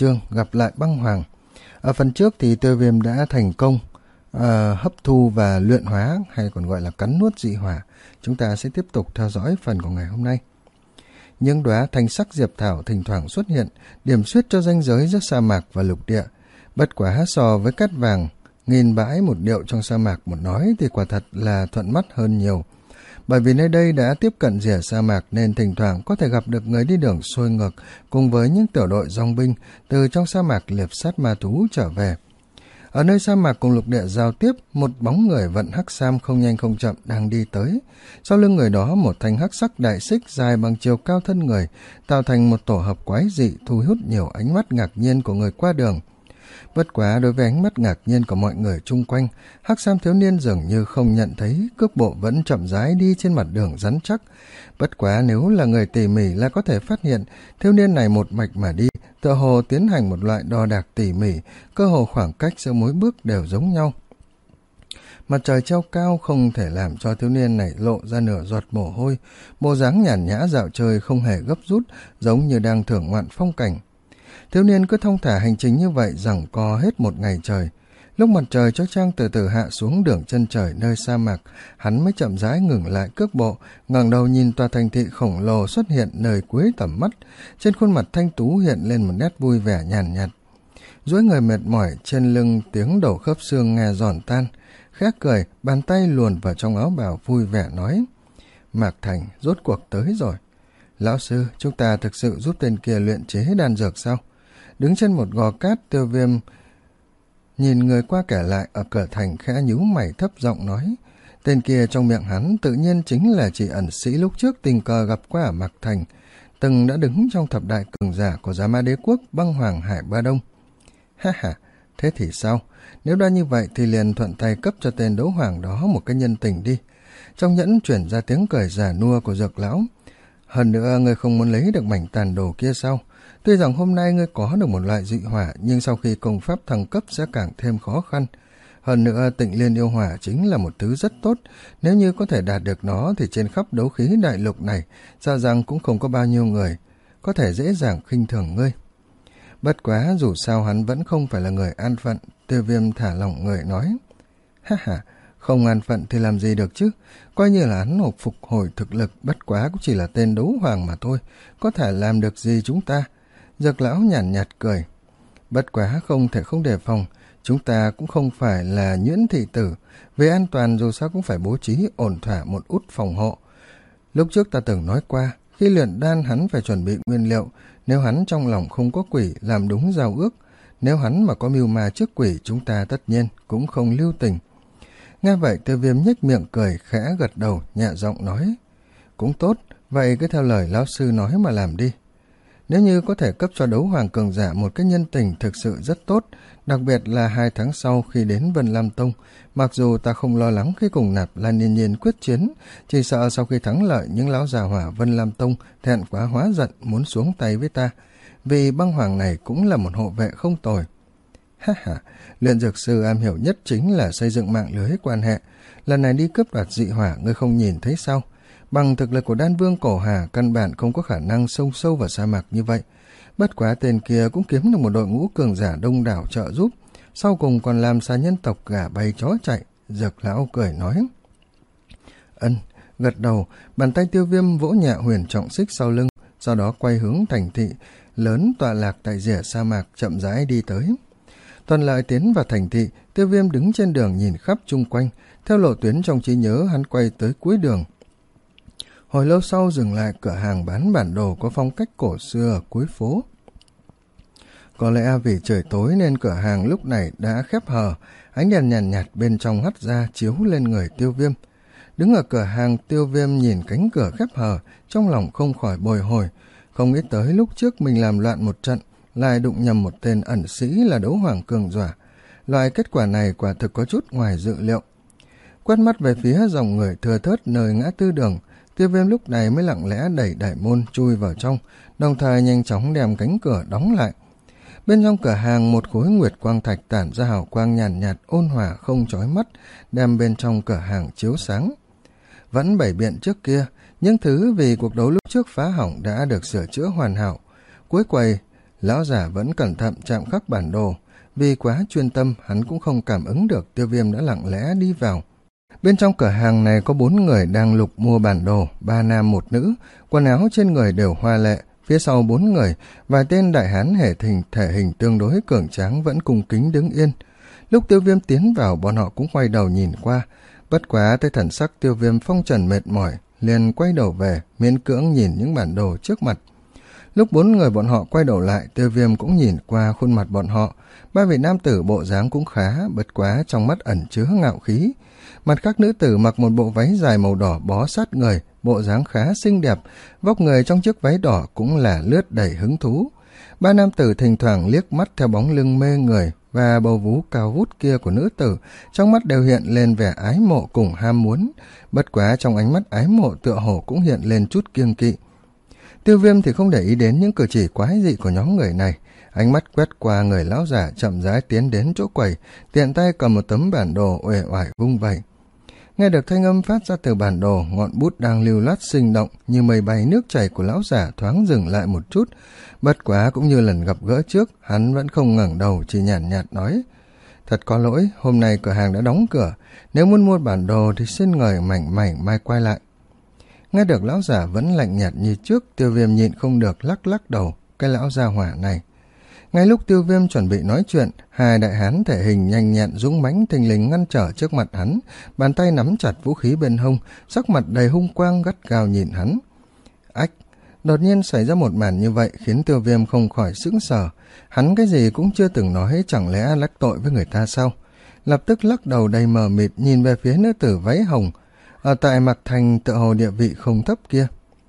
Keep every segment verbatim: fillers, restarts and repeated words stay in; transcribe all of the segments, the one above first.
chương gặp lại băng hoàng. Ở phần trước thì Tiêu Viêm đã thành công uh, hấp thu và luyện hóa, hay còn gọi là cắn nuốt dị hỏa. Chúng ta sẽ tiếp tục theo dõi phần của ngày hôm nay. Những đóa thanh sắc diệp thảo thỉnh thoảng xuất hiện, điểm xuyết cho ranh giới giữa sa mạc và lục địa. Bất quá so với cát vàng nghìn bãi một điệu trong sa mạc một nói thì quả thật là thuận mắt hơn nhiều. Bởi vì nơi đây đã tiếp cận rìa sa mạc nên thỉnh thoảng có thể gặp được người đi đường xuôi ngược cùng với những tiểu đội dòng binh từ trong sa mạc liệp sát ma thú trở về. Ở nơi sa mạc cùng lục địa giao tiếp, một bóng người vận hắc sam không nhanh không chậm đang đi tới. Sau lưng người đó một thanh hắc sắc đại xích dài bằng chiều cao thân người, tạo thành một tổ hợp quái dị thu hút nhiều ánh mắt ngạc nhiên của người qua đường. Bất quá đối với ánh mắt ngạc nhiên của mọi người chung quanh, hắc sam thiếu niên dường như không nhận thấy, cước bộ vẫn chậm rãi đi trên mặt đường rắn chắc. Bất quá nếu là người tỉ mỉ là có thể phát hiện, thiếu niên này một mạch mà đi, tựa hồ tiến hành một loại đo đạc tỉ mỉ, cơ hồ khoảng cách giữa mỗi bước đều giống nhau. Mặt trời treo cao không thể làm cho thiếu niên này lộ ra nửa giọt mồ hôi, bộ dáng nhàn nhã dạo chơi không hề gấp rút, giống như đang thưởng ngoạn phong cảnh. Thiếu niên cứ thong thả hành trình như vậy giằng co hết một ngày trời. Lúc mặt trời chói chang từ từ hạ xuống đường chân trời nơi sa mạc, hắn mới chậm rãi ngừng lại cước bộ, ngẩng đầu nhìn tòa thành thị khổng lồ xuất hiện nơi cuối tầm mắt. Trên khuôn mặt thanh tú hiện lên một nét vui vẻ nhàn nhạt. Duỗi người mệt mỏi, trên lưng tiếng đầu khớp xương nghe giòn tan. Khẽ cười, bàn tay luồn vào trong áo bào vui vẻ nói: Mạc Thành rốt cuộc tới rồi. Lão sư, chúng ta thực sự giúp tên kia luyện chế đan dược sao? Đứng trên một gò cát, Tiêu Viêm nhìn người qua kẻ lại ở cửa thành khẽ nhíu mày thấp giọng nói. Tên kia trong miệng hắn tự nhiên chính là chị ẩn sĩ lúc trước tình cờ gặp qua ở Mạc Thành, từng đã đứng trong thập đại cường giả của Giá Ma Đế Quốc băng hoàng Hải Ba Đông. Ha ha, thế thì sao? Nếu đã như vậy thì liền thuận tay cấp cho tên đấu hoàng đó một cái nhân tình đi. Trong nhẫn chuyển ra tiếng cười giả nua của Dược lão. Hơn nữa, ngươi không muốn lấy được mảnh tàn đồ kia sao? Tuy rằng hôm nay ngươi có được một loại dị hỏa, nhưng sau khi công pháp thăng cấp sẽ càng thêm khó khăn. Hơn nữa, Tịnh Liên yêu hỏa chính là một thứ rất tốt. Nếu như có thể đạt được nó thì trên khắp đấu khí đại lục này, sợ rằng cũng không có bao nhiêu người có thể dễ dàng khinh thường ngươi. Bất quá dù sao hắn vẫn không phải là người an phận, Tiêu Viêm thả lỏng người nói. Ha ha, không an phận thì làm gì được chứ, coi như là hắn hộp phục hồi thực lực, bất quá cũng chỉ là tên đấu hoàng mà thôi, có thể làm được gì chúng ta? Dược lão nhàn nhạt, nhạt cười. Bất quá không thể không đề phòng, chúng ta cũng không phải là nhuyễn thị tử, về an toàn dù sao cũng phải bố trí ổn thỏa một út phòng hộ. Lúc trước ta từng nói qua, khi luyện đan hắn phải chuẩn bị nguyên liệu, nếu hắn trong lòng không có quỷ làm đúng giao ước, nếu hắn mà có mưu ma trước quỷ chúng ta tất nhiên cũng không lưu tình. Nghe vậy Tiêu Viêm nhếch miệng cười khẽ gật đầu nhẹ giọng nói. Cũng tốt, vậy cứ theo lời lão sư nói mà làm đi. Nếu như có thể cấp cho đấu hoàng cường giả một cái nhân tình thực sự rất tốt, đặc biệt là hai tháng sau khi đến Vân Lam Tông, mặc dù ta không lo lắng khi cùng Nạp Lan Nhiên Nhiên quyết chiến, chỉ sợ sau khi thắng lợi những lão già hỏa Vân Lam Tông thẹn quá hóa giận muốn xuống tay với ta, vì băng hoàng này cũng là một hộ vệ không tồi. Ha ha, luyện dược sư am hiểu nhất chính là xây dựng mạng lưới quan hệ. Lần này đi cướp đoạt dị hỏa ngươi không nhìn thấy sao? Bằng thực lực của đan vương cổ hà căn bản không có khả năng xông sâu vào sa mạc như vậy. Bất quá tên kia cũng kiếm được một đội ngũ cường giả đông đảo trợ giúp, sau cùng còn làm xa nhân tộc gà bay chó chạy. Dược lão cười nói. Ân, gật đầu, bàn tay Tiêu Viêm vỗ nhẹ huyền trọng xích sau lưng, sau đó quay hướng thành thị lớn tọa lạc tại rìa sa mạc chậm rãi đi tới. Toàn lợi tiến vào thành thị, Tiêu Viêm đứng trên đường nhìn khắp chung quanh, theo lộ tuyến trong trí nhớ hắn quay tới cuối đường. Hồi lâu sau dừng lại cửa hàng bán bản đồ có phong cách cổ xưa ở cuối phố. Có lẽ vì trời tối nên cửa hàng lúc này đã khép hờ, ánh đèn nhàn nhạt, nhạt bên trong hắt ra chiếu lên người Tiêu Viêm. Đứng ở cửa hàng, Tiêu Viêm nhìn cánh cửa khép hờ, trong lòng không khỏi bồi hồi, không nghĩ tới lúc trước mình làm loạn một trận, lại đụng nhầm một tên ẩn sĩ là đấu hoàng cường giả. Loại kết quả này quả thực có chút ngoài dự liệu. Quét mắt về phía dòng người thừa thớt nơi ngã tư đường, Tiêu Viêm lúc này mới lặng lẽ đẩy đại môn chui vào trong, đồng thời nhanh chóng đem cánh cửa đóng lại. Bên trong cửa hàng một khối nguyệt quang thạch tản ra hào quang nhàn nhạt, nhạt ôn hòa không chói mắt, đem bên trong cửa hàng chiếu sáng. Vẫn bảy biện trước kia, những thứ vì cuộc đấu lúc trước phá hỏng đã được sửa chữa hoàn hảo. Cuối quầy Lão già vẫn cẩn thận chạm khắc bản đồ. Vì quá chuyên tâm, hắn cũng không cảm ứng được Tiêu Viêm đã lặng lẽ đi vào. Bên trong cửa hàng này có bốn người đang lục mua bản đồ, ba nam một nữ, quần áo trên người đều hoa lệ. Phía sau bốn người, vài tên đại hán hệ hình thể hình tương đối cường tráng vẫn cung kính đứng yên. Lúc Tiêu Viêm tiến vào, bọn họ cũng quay đầu nhìn qua. Bất quá thấy thần sắc Tiêu Viêm phong trần mệt mỏi, liền quay đầu về, miễn cưỡng nhìn những bản đồ trước mặt. Lúc bốn người bọn họ quay đầu lại, Tiêu Viêm cũng nhìn qua khuôn mặt bọn họ. Ba vị nam tử bộ dáng cũng khá, bất quá trong mắt ẩn chứa ngạo khí. Mặt khác nữ tử mặc một bộ váy dài màu đỏ bó sát người, bộ dáng khá xinh đẹp, vóc người trong chiếc váy đỏ cũng là lướt đầy hứng thú. Ba nam tử thỉnh thoảng liếc mắt theo bóng lưng mê người và bầu vú cao vút kia của nữ tử, trong mắt đều hiện lên vẻ ái mộ cùng ham muốn. Bất quá trong ánh mắt ái mộ tựa hồ cũng hiện lên chút kiêng kỵ. Tiêu Viêm thì không để ý đến những cử chỉ quái dị của nhóm người này, ánh mắt quét qua người lão giả chậm rãi tiến đến chỗ quầy, tiện tay cầm một tấm bản đồ uể oải vung vẩy. Nghe được thanh âm phát ra từ bản đồ, ngọn bút đang lưu loát sinh động như mây bay nước chảy của lão giả thoáng dừng lại một chút. Bất quá cũng như lần gặp gỡ trước, hắn vẫn không ngẩng đầu, chỉ nhàn nhạt, nhạt nói: Thật có lỗi, hôm nay cửa hàng đã đóng cửa, nếu muốn mua bản đồ thì xin ngời mảnh mảnh mai quay lại. Nghe được lão giả vẫn lạnh nhạt như trước, Tiêu Viêm nhịn không được lắc lắc đầu, cái lão gia hỏa này. Ngay lúc Tiêu Viêm chuẩn bị nói chuyện, hai đại hán thể hình nhanh nhẹn dũng mãnh thình lình ngăn trở trước mặt hắn, bàn tay nắm chặt vũ khí bên hông, sắc mặt đầy hung quang gắt gao nhìn hắn. Ách! Đột nhiên xảy ra một màn như vậy khiến Tiêu Viêm không khỏi sững sờ. Hắn cái gì cũng chưa từng nói, chẳng lẽ lách tội với người ta sao? Lập tức lắc đầu đầy mờ mịt nhìn về phía nữ tử váy hồng, ở tại Mạc Thành tựa hồ địa vị không thấp kia.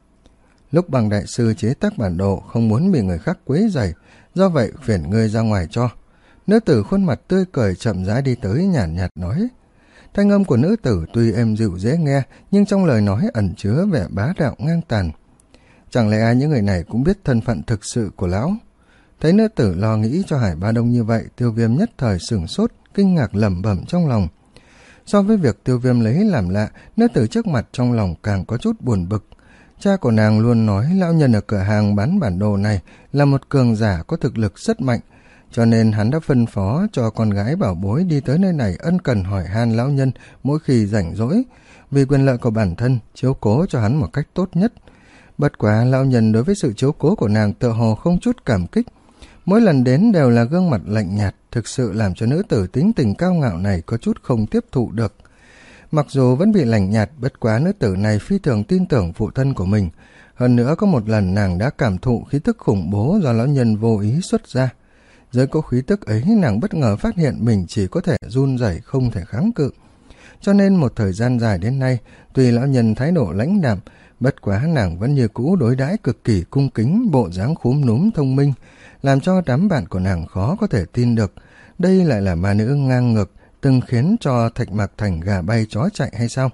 Lúc Bằng đại sư chế tác bản đồ không muốn bị người khác quấy rầy, do vậy phiền ngươi ra ngoài cho. Nữ tử khuôn mặt tươi cười chậm rãi đi tới, nhàn nhạt, nhạt nói. Thanh âm của nữ tử tuy êm dịu dễ nghe, nhưng trong lời nói ẩn chứa vẻ bá đạo ngang tàn. Chẳng lẽ những người này cũng biết thân phận thực sự của lão? Thấy nữ tử lo nghĩ cho Hải Ba Đông như vậy, Tiêu Viêm nhất thời sửng sốt, kinh ngạc lẩm bẩm trong lòng. So với việc Tiêu Viêm lấy làm lạ, nữ tử trước mặt trong lòng càng có chút buồn bực. Cha của nàng luôn nói lão nhân ở cửa hàng bán bản đồ này là một cường giả có thực lực rất mạnh, cho nên hắn đã phân phó cho con gái bảo bối đi tới nơi này ân cần hỏi han lão nhân mỗi khi rảnh rỗi, vì quyền lợi của bản thân chiếu cố cho hắn một cách tốt nhất. Bất quá lão nhân đối với sự chiếu cố của nàng tựa hồ không chút cảm kích, mỗi lần đến đều là gương mặt lạnh nhạt, thực sự làm cho nữ tử tính tình cao ngạo này có chút không tiếp thụ được. Mặc dù vẫn bị lạnh nhạt, bất quá nữ tử này phi thường tin tưởng phụ thân của mình. Hơn nữa có một lần nàng đã cảm thụ khí tức khủng bố do lão nhân vô ý xuất ra. Dưới cỗ khí tức ấy, nàng bất ngờ phát hiện mình chỉ có thể run rẩy không thể kháng cự. Cho nên một thời gian dài đến nay, tuy lão nhân thái độ lãnh đạm, bất quá nàng vẫn như cũ đối đãi cực kỳ cung kính, bộ dáng khúm núm thông minh, làm cho đám bạn của nàng khó có thể tin được. Đây lại là ma nữ ngang ngược, từng khiến cho Thạch Mạc Thành gà bay chó chạy hay sao?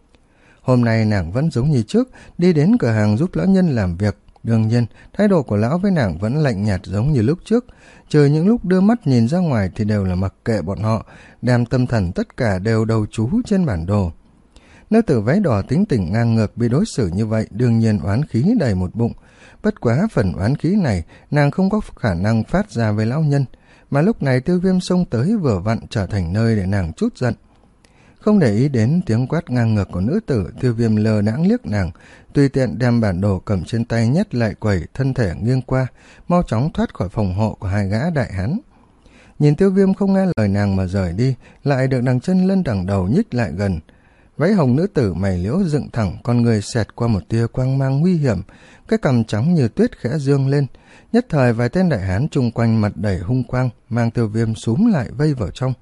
Hôm nay nàng vẫn giống như trước, đi đến cửa hàng giúp lão nhân làm việc. Đương nhiên, thái độ của lão với nàng vẫn lạnh nhạt giống như lúc trước. Trừ những lúc đưa mắt nhìn ra ngoài thì đều là mặc kệ bọn họ, đem tâm thần tất cả đều đầu chú trên bản đồ. Nữ tử váy đỏ tính tình ngang ngược bị đối xử như vậy, đương nhiên oán khí đầy một bụng. Bất quá phần oán khí này, nàng không có khả năng phát ra với lão nhân, mà lúc này Tiêu Viêm xông tới vừa vặn trở thành nơi để nàng trút giận. Không để ý đến tiếng quát ngang ngược của nữ tử, Tiêu Viêm lờ đãng liếc nàng, tùy tiện đem bản đồ cầm trên tay nhét lại quầy, thân thể nghiêng qua, mau chóng thoát khỏi phòng hộ của hai gã đại hán. Nhìn Tiêu Viêm không nghe lời nàng mà rời đi, lại được đằng chân lân đằng đầu nhích lại gần. Váy hồng nữ tử mày liễu dựng thẳng, con người xẹt qua một tia quang mang nguy hiểm, cái cằm trắng như tuyết khẽ dương lên. Nhất thời vài tên đại hán chung quanh mặt đầy hung quang, mang Tiêu Viêm xúm lại vây vào trong.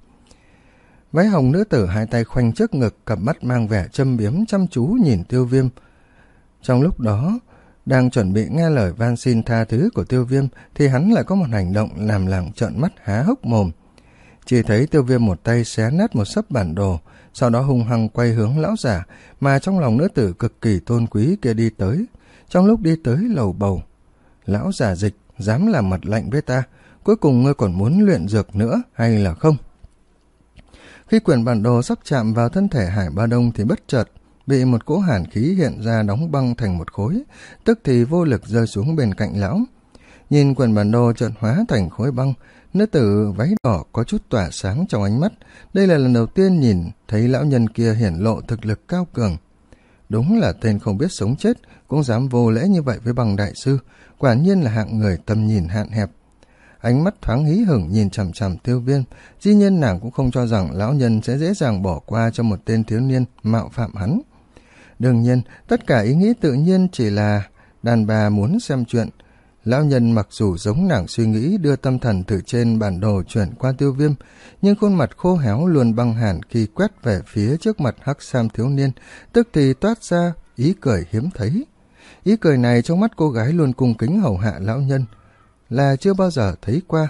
Váy hồng nữ tử hai tay khoanh trước ngực, cặp mắt mang vẻ châm biếm chăm chú nhìn Tiêu Viêm. Trong lúc đó, đang chuẩn bị nghe lời van xin tha thứ của Tiêu Viêm, thì hắn lại có một hành động làm làng trợn mắt há hốc mồm. Chỉ thấy Tiêu Viêm một tay xé nát một sấp bản đồ, sau đó hung hăng quay hướng lão giả, mà trong lòng nữ tử cực kỳ tôn quý kia đi tới. Trong lúc đi tới lầu bầu, lão giả Dịch, dám làm mặt lạnh với ta, cuối cùng ngươi còn muốn luyện dược nữa hay là không? Khi quyển bản đồ sắp chạm vào thân thể Hải Ba Đông thì bất chợt bị một cỗ hàn khí hiện ra đóng băng thành một khối, tức thì vô lực rơi xuống bên cạnh lão. Nhìn quyển bản đồ chợt hóa thành khối băng, nữ tử váy đỏ có chút tỏa sáng trong ánh mắt. Đây là lần đầu tiên nhìn thấy lão nhân kia hiển lộ thực lực cao cường. Đúng là tên không biết sống chết, cũng dám vô lễ như vậy với băng đại sư, quả nhiên là hạng người tầm nhìn hạn hẹp. Ánh mắt thoáng hí hửng nhìn chằm chằm Tiêu Viêm, dĩ nhiên nàng cũng không cho rằng lão nhân sẽ dễ dàng bỏ qua cho một tên thiếu niên mạo phạm hắn. Đương nhiên, tất cả ý nghĩ tự nhiên chỉ là đàn bà muốn xem chuyện. Lão nhân mặc dù giống nàng suy nghĩ đưa tâm thần từ trên bản đồ chuyển qua Tiêu Viêm, nhưng khuôn mặt khô héo luôn băng hàn khi quét về phía trước mặt hắc sam thiếu niên, tức thì toát ra ý cười hiếm thấy. Ý cười này trong mắt cô gái luôn cung kính hầu hạ lão nhân, là chưa bao giờ thấy qua.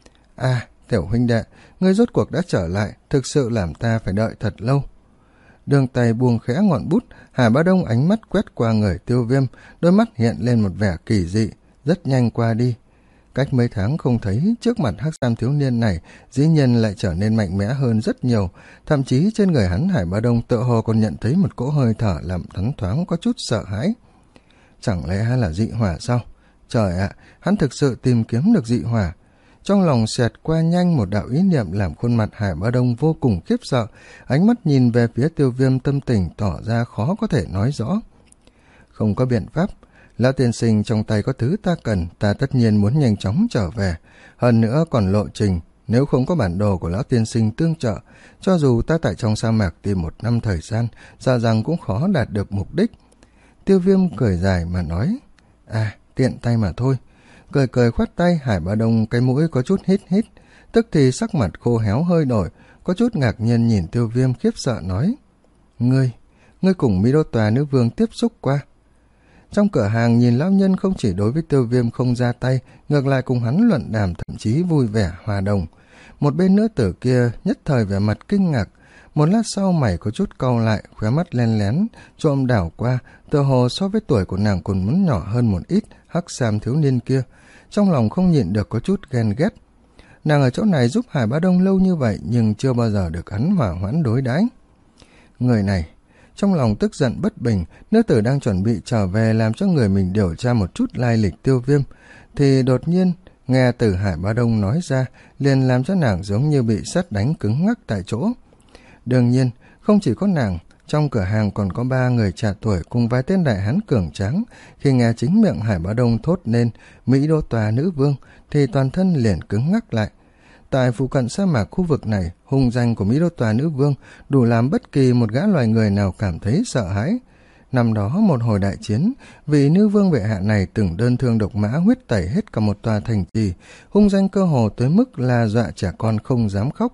À, tiểu huynh đệ, ngươi rốt cuộc đã trở lại, thực sự làm ta phải đợi thật lâu. Đường tay buông khẽ ngọn bút, Hà Bá Đông ánh mắt quét qua người Tiêu Viêm, đôi mắt hiện lên một vẻ kỳ dị, rất nhanh qua đi. Cách mấy tháng không thấy, trước mặt hắc sam thiếu niên này dĩ nhiên lại trở nên mạnh mẽ hơn rất nhiều, thậm chí trên người hắn Hải Bá Đông tựa hồ còn nhận thấy một cỗ hơi thở làm hắn thoáng có chút sợ hãi. Chẳng lẽ là dị hỏa sao? Trời ạ, hắn thực sự tìm kiếm được dị hỏa. Trong lòng xẹt qua nhanh một đạo ý niệm làm khuôn mặt Hải Bá Đông vô cùng khiếp sợ, ánh mắt nhìn về phía Tiêu Viêm tâm tình tỏ ra khó có thể nói rõ. Không có biện pháp, lão tiên sinh trong tay có thứ ta cần, ta tất nhiên muốn nhanh chóng trở về. Hơn nữa còn lộ trình, nếu không có bản đồ của lão tiên sinh tương trợ, cho dù ta tại trong sa mạc tìm một năm thời gian, sợ rằng cũng khó đạt được mục đích. Tiêu Viêm cười dài mà nói, à, tiện tay mà thôi. Cười cười khoát tay, Hải Bá Đông cái mũi có chút hít hít, tức thì sắc mặt khô héo hơi đổi, có chút ngạc nhiên nhìn Tiêu Viêm khiếp sợ nói, Ngươi, ngươi cùng Mỹ Đô Tòa nữ vương tiếp xúc qua. Trong cửa hàng nhìn lão nhân không chỉ đối với Tiêu Viêm không ra tay, ngược lại cùng hắn luận đàm thậm chí vui vẻ hòa đồng. Một bên nữ tử kia nhất thời vẻ mặt kinh ngạc, một lát sau mày có chút cau lại, khóe mắt len lén, trộm đảo qua, tựa hồ so với tuổi của nàng còn muốn nhỏ hơn một ít, hắc sam thiếu niên kia, trong lòng không nhịn được có chút ghen ghét. Nàng ở chỗ này giúp Hải Bá Đông lâu như vậy nhưng chưa bao giờ được hắn hỏa hoãn đối đãi. Người này, trong lòng tức giận bất bình, nữ tử đang chuẩn bị trở về làm cho người mình điều tra một chút lai lịch Tiêu Viêm, thì đột nhiên nghe từ Hải Bá Đông nói ra, liền làm cho nàng giống như bị sét đánh cứng ngắc tại chỗ. Đương nhiên, không chỉ có nàng, trong cửa hàng còn có ba người trẻ tuổi cùng vài tên đại hán cường tráng, khi nghe chính miệng Hải Bá Đông thốt nên Mỹ Đô Tòa nữ vương, thì toàn thân liền cứng ngắc lại. Tại phụ cận sa mạc khu vực này, hung danh của Mỹ Đô Tòa nữ vương đủ làm bất kỳ một gã loài người nào cảm thấy sợ hãi. Năm đó một hồi đại chiến, vị nữ vương bệ hạ này từng đơn thương độc mã huyết tẩy hết cả một tòa thành trì, hung danh cơ hồ tới mức là dọa trẻ con không dám khóc.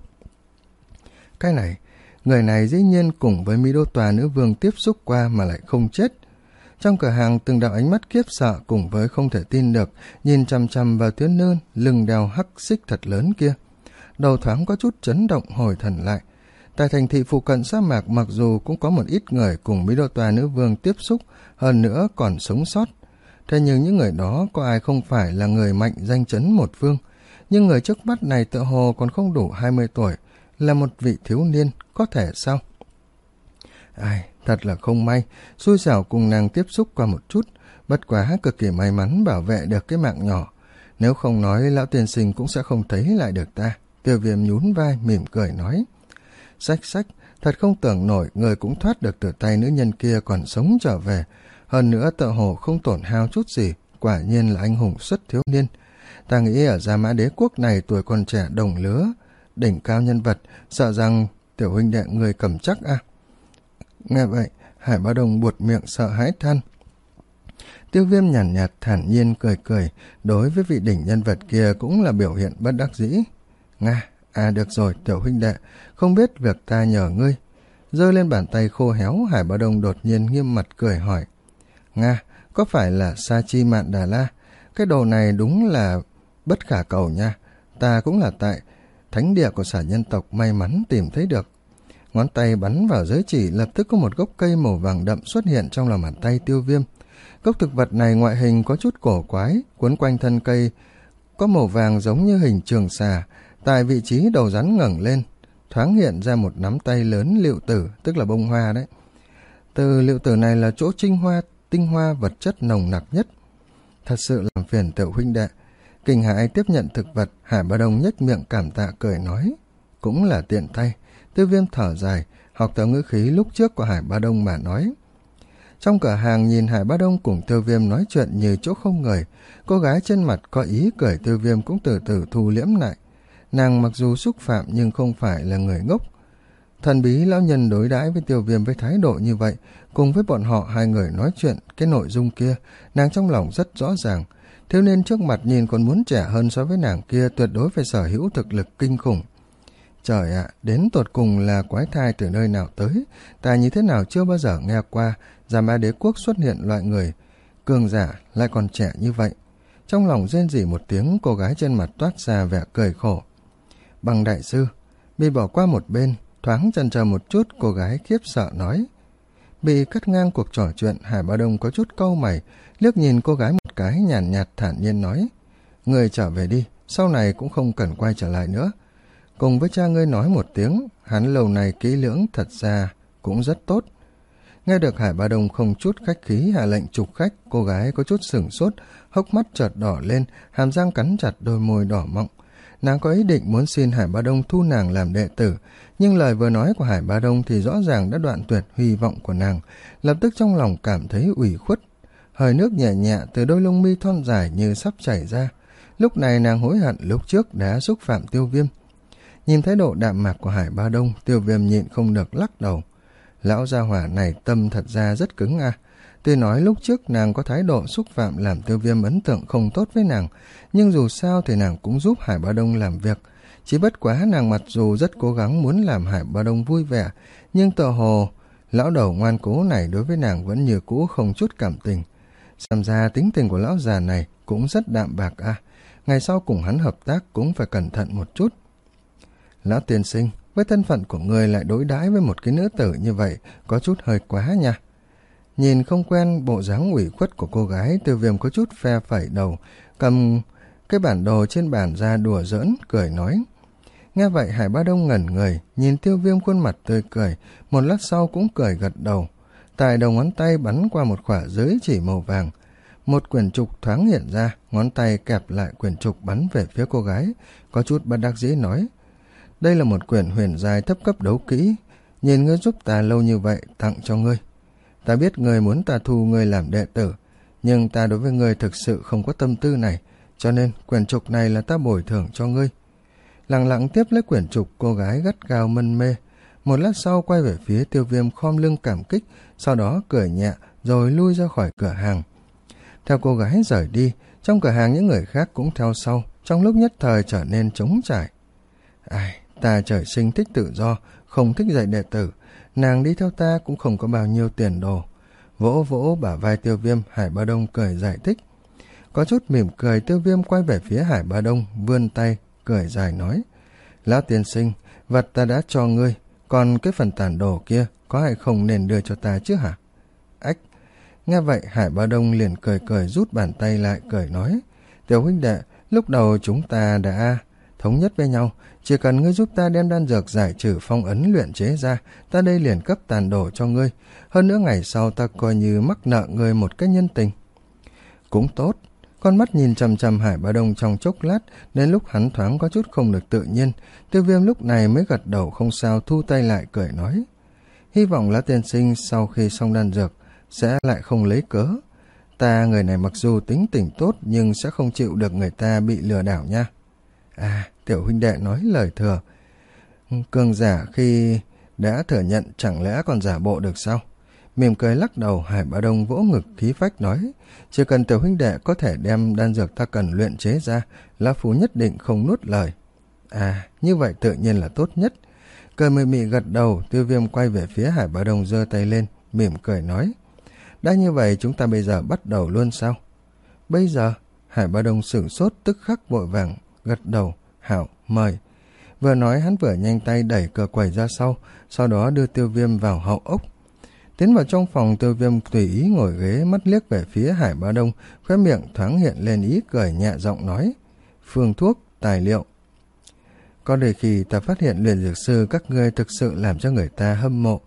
Cái này, người này dĩ nhiên cùng với Mỹ Đô Tòa nữ vương tiếp xúc qua mà lại không chết. Trong cửa hàng từng đạo ánh mắt khiếp sợ cùng với không thể tin được, nhìn chằm chằm vào tuyến nơn, lưng đeo hắc xích thật lớn kia. Đầu thoáng có chút chấn động hồi thần lại. Tại thành thị phụ cận sa mạc mặc dù cũng có một ít người cùng Mỹ Đô Tòa nữ vương tiếp xúc, hơn nữa còn sống sót. Thế nhưng những người đó có ai không phải là người mạnh danh chấn một phương. Nhưng người trước mắt này tựa hồ còn không đủ hai mươi tuổi, là một vị thiếu niên, có thể sao? Ai, thật là không may, xui xẻo cùng nàng tiếp xúc qua một chút, bất quá cực kỳ may mắn bảo vệ được cái mạng nhỏ. Nếu không nói, lão tiên sinh cũng sẽ không thấy lại được ta. Tiêu Viêm nhún vai, mỉm cười nói. Sách sách, thật không tưởng nổi người cũng thoát được từ tay nữ nhân kia còn sống trở về. Hơn nữa tựa hồ không tổn hao chút gì, quả nhiên là anh hùng xuất thiếu niên. Ta nghĩ ở Gia Mã Đế quốc này tuổi còn trẻ đồng lứa, đỉnh cao nhân vật, sợ rằng tiểu huynh đệ người cầm chắc à. Nghe vậy, Hải Bá Đông buột miệng sợ hãi than. Tiêu Viêm nhàn nhạt, nhạt thản nhiên cười cười, đối với vị đỉnh nhân vật kia cũng là biểu hiện bất đắc dĩ. Nga, à được rồi tiểu huynh đệ, không biết việc ta nhờ ngươi. Giơ lên bàn tay khô héo, Hải Bá Đông đột nhiên nghiêm mặt cười hỏi. Nga, có phải là Sa Chi Mạn Đà La? Cái đồ này đúng là bất khả cầu nha. Ta cũng là tại thánh địa của Xà nhân tộc may mắn tìm thấy được. Ngón tay bắn vào giới chỉ, lập tức có một gốc cây màu vàng đậm xuất hiện trong lòng bàn tay Tiêu Viêm. Gốc thực vật này ngoại hình có chút cổ quái, quấn quanh thân cây có màu vàng giống như hình trường xà. Tại vị trí đầu rắn ngẩng lên, thoáng hiện ra một nắm tay lớn liệu tử, tức là bông hoa đấy. Từ liệu tử này là chỗ trinh hoa, tinh hoa vật chất nồng nặc nhất. Thật sự làm phiền tiểu huynh đệ. Kinh hãi tiếp nhận thực vật, Hải Bá Đông nhếch miệng cảm tạ cười nói. Cũng là tiện tay. Tiêu Viêm thở dài, học theo ngữ khí lúc trước của Hải Bá Đông mà nói. Trong cửa hàng nhìn Hải Bá Đông cùng Tiêu Viêm nói chuyện như chỗ không người, cô gái trên mặt có ý cười Tiêu Viêm cũng từ từ thu liễm lại. Nàng mặc dù xúc phạm nhưng không phải là người ngốc. Thần bí lão nhân đối đãi với Tiêu Viêm với thái độ như vậy, cùng với bọn họ hai người nói chuyện cái nội dung kia, nàng trong lòng rất rõ ràng. Thiếu niên trước mặt nhìn còn muốn trẻ hơn so với nàng kia, tuyệt đối phải sở hữu thực lực kinh khủng. Trời ạ, à, đến tột cùng là quái thai từ nơi nào tới, ta như thế nào chưa bao giờ nghe qua, Già Ma Đế Quốc xuất hiện loại người cường giả lại còn trẻ như vậy. Trong lòng rên rỉ một tiếng, cô gái trên mặt toát ra vẻ cười khổ. Bằng đại sư, bị bỏ qua một bên, thoáng chần chờ một chút, cô gái khiếp sợ nói. Bị cắt ngang cuộc trò chuyện, Hải Bá Đông có chút cau mày, liếc nhìn cô gái một cái, nhàn nhạt, nhạt thản nhiên nói. Người trở về đi, sau này cũng không cần quay trở lại nữa. Cùng với cha ngươi nói một tiếng, hắn lâu này kỹ lưỡng thật ra cũng rất tốt. Nghe được Hải Bá Đông không chút khách khí hạ lệnh trục khách, cô gái có chút sửng sốt, hốc mắt chợt đỏ lên, hàm răng cắn chặt đôi môi đỏ mọng. Nàng có ý định muốn xin Hải Bá Đông thu nàng làm đệ tử, nhưng lời vừa nói của Hải Bá Đông thì rõ ràng đã đoạn tuyệt hy vọng của nàng, lập tức trong lòng cảm thấy ủy khuất. Hơi nước nhẹ nhẹ từ đôi lông mi thon dài như sắp chảy ra. Lúc này nàng hối hận lúc trước đã xúc phạm Tiêu Viêm. Nhìn thái độ đạm mạc của Hải Bá Đông, Tiêu Viêm nhịn không được lắc đầu. Lão gia hỏa này tâm thật ra rất cứng à. Tuy nói lúc trước nàng có thái độ xúc phạm làm Tiêu Viêm ấn tượng không tốt với nàng, nhưng dù sao thì nàng cũng giúp Hải Bá Đông làm việc. Chỉ bất quá nàng mặc dù rất cố gắng muốn làm Hải Bá Đông vui vẻ, nhưng tựa hồ lão đầu ngoan cố này đối với nàng vẫn như cũ không chút cảm tình. Xem ra tính tình của lão già này cũng rất đạm bạc à. Ngày sau cùng hắn hợp tác cũng phải cẩn thận một chút. Lão tiên sinh, với thân phận của người lại đối đãi với một cái nữ tử như vậy, có chút hơi quá nha. Nhìn không quen bộ dáng ủy khuất của cô gái, Tiêu Viêm có chút phe phẩy đầu, cầm cái bản đồ trên bàn ra đùa giỡn, cười nói. Nghe vậy Hải Bá Đông ngẩn người, nhìn Tiêu Viêm khuôn mặt tươi cười, một lát sau cũng cười gật đầu. Tại đầu ngón tay bắn qua một khỏa giới chỉ màu vàng. Một quyển trục thoáng hiện ra, ngón tay kẹp lại quyển trục bắn về phía cô gái, có chút bất đắc dĩ nói. Đây là một quyển huyền giai thấp cấp đấu kỹ, nhìn ngươi giúp ta lâu như vậy, tặng cho ngươi. Ta biết ngươi muốn ta thu ngươi làm đệ tử, nhưng ta đối với ngươi thực sự không có tâm tư này, cho nên quyển trục này là ta bồi thường cho ngươi. Lặng lặng tiếp lấy quyển trục, cô gái gắt gao mân mê. Một lát sau quay về phía Tiêu Viêm khom lưng cảm kích, sau đó cười nhẹ rồi lui ra khỏi cửa hàng. Theo cô gái rời đi, trong cửa hàng những người khác cũng theo sau, trong lúc nhất thời trở nên trống trải. Ai, ta trời sinh thích tự do, không thích dạy đệ tử, nàng đi theo ta cũng không có bao nhiêu tiền đồ. Vỗ vỗ bả vai Tiêu Viêm, Hải Bá Đông cười giải thích. Có chút mỉm cười, Tiêu Viêm quay về phía Hải Bá Đông, vươn tay, cười dài nói. Lão tiên sinh, vật ta đã cho ngươi, còn cái phần tản đồ kia có hay không nên đưa cho ta chứ hả? Ách! Nghe vậy Hải Bá Đông liền cười cười rút bàn tay lại, cười nói. Tiểu huynh đệ, lúc đầu chúng ta đã thống nhất với nhau, chỉ cần ngươi giúp ta đem đan dược giải trừ phong ấn luyện chế ra, ta đây liền cấp tàn đồ cho ngươi. Hơn nữa ngày sau ta coi như mắc nợ ngươi một cái nhân tình. Cũng tốt. Con mắt nhìn chằm chằm Hải Bá Đông trong chốc lát, đến lúc hắn thoáng có chút không được tự nhiên, Tiêu Viêm lúc này mới gật đầu không sao, thu tay lại cười nói. Hy vọng là tiên sinh sau khi xong đan dược sẽ lại không lấy cớ. Ta người này mặc dù tính tình tốt nhưng sẽ không chịu được người ta bị lừa đảo nha. À, tiểu huynh đệ nói lời thừa. Cường giả khi đã thừa nhận chẳng lẽ còn giả bộ được sao? Mỉm cười lắc đầu, Hải Bá Đông vỗ ngực khí phách nói. Chỉ cần tiểu huynh đệ có thể đem đan dược ta cần luyện chế ra, lão phu nhất định không nuốt lời. À, như vậy tự nhiên là tốt nhất. Cười mị mị gật đầu, Tiêu Viêm quay về phía Hải Bá Đông giơ tay lên, mỉm cười nói. Đã như vậy chúng ta bây giờ bắt đầu luôn sao? Bây giờ? Hải Bá Đông sửng sốt tức khắc vội vàng gật đầu. Hảo, mời. Vừa nói hắn vừa nhanh tay đẩy cửa quầy ra sau, sau đó đưa Tiêu Viêm vào hậu ốc. Tiến vào trong phòng, Tiêu Viêm tùy ý ngồi ghế, mắt liếc về phía Hải Bá Đông, khóe miệng thoáng hiện lên ý cười nhẹ giọng nói. Phương thuốc, tài liệu. Có đôi khi ta phát hiện luyện dược sư các ngươi thực sự làm cho người ta hâm mộ.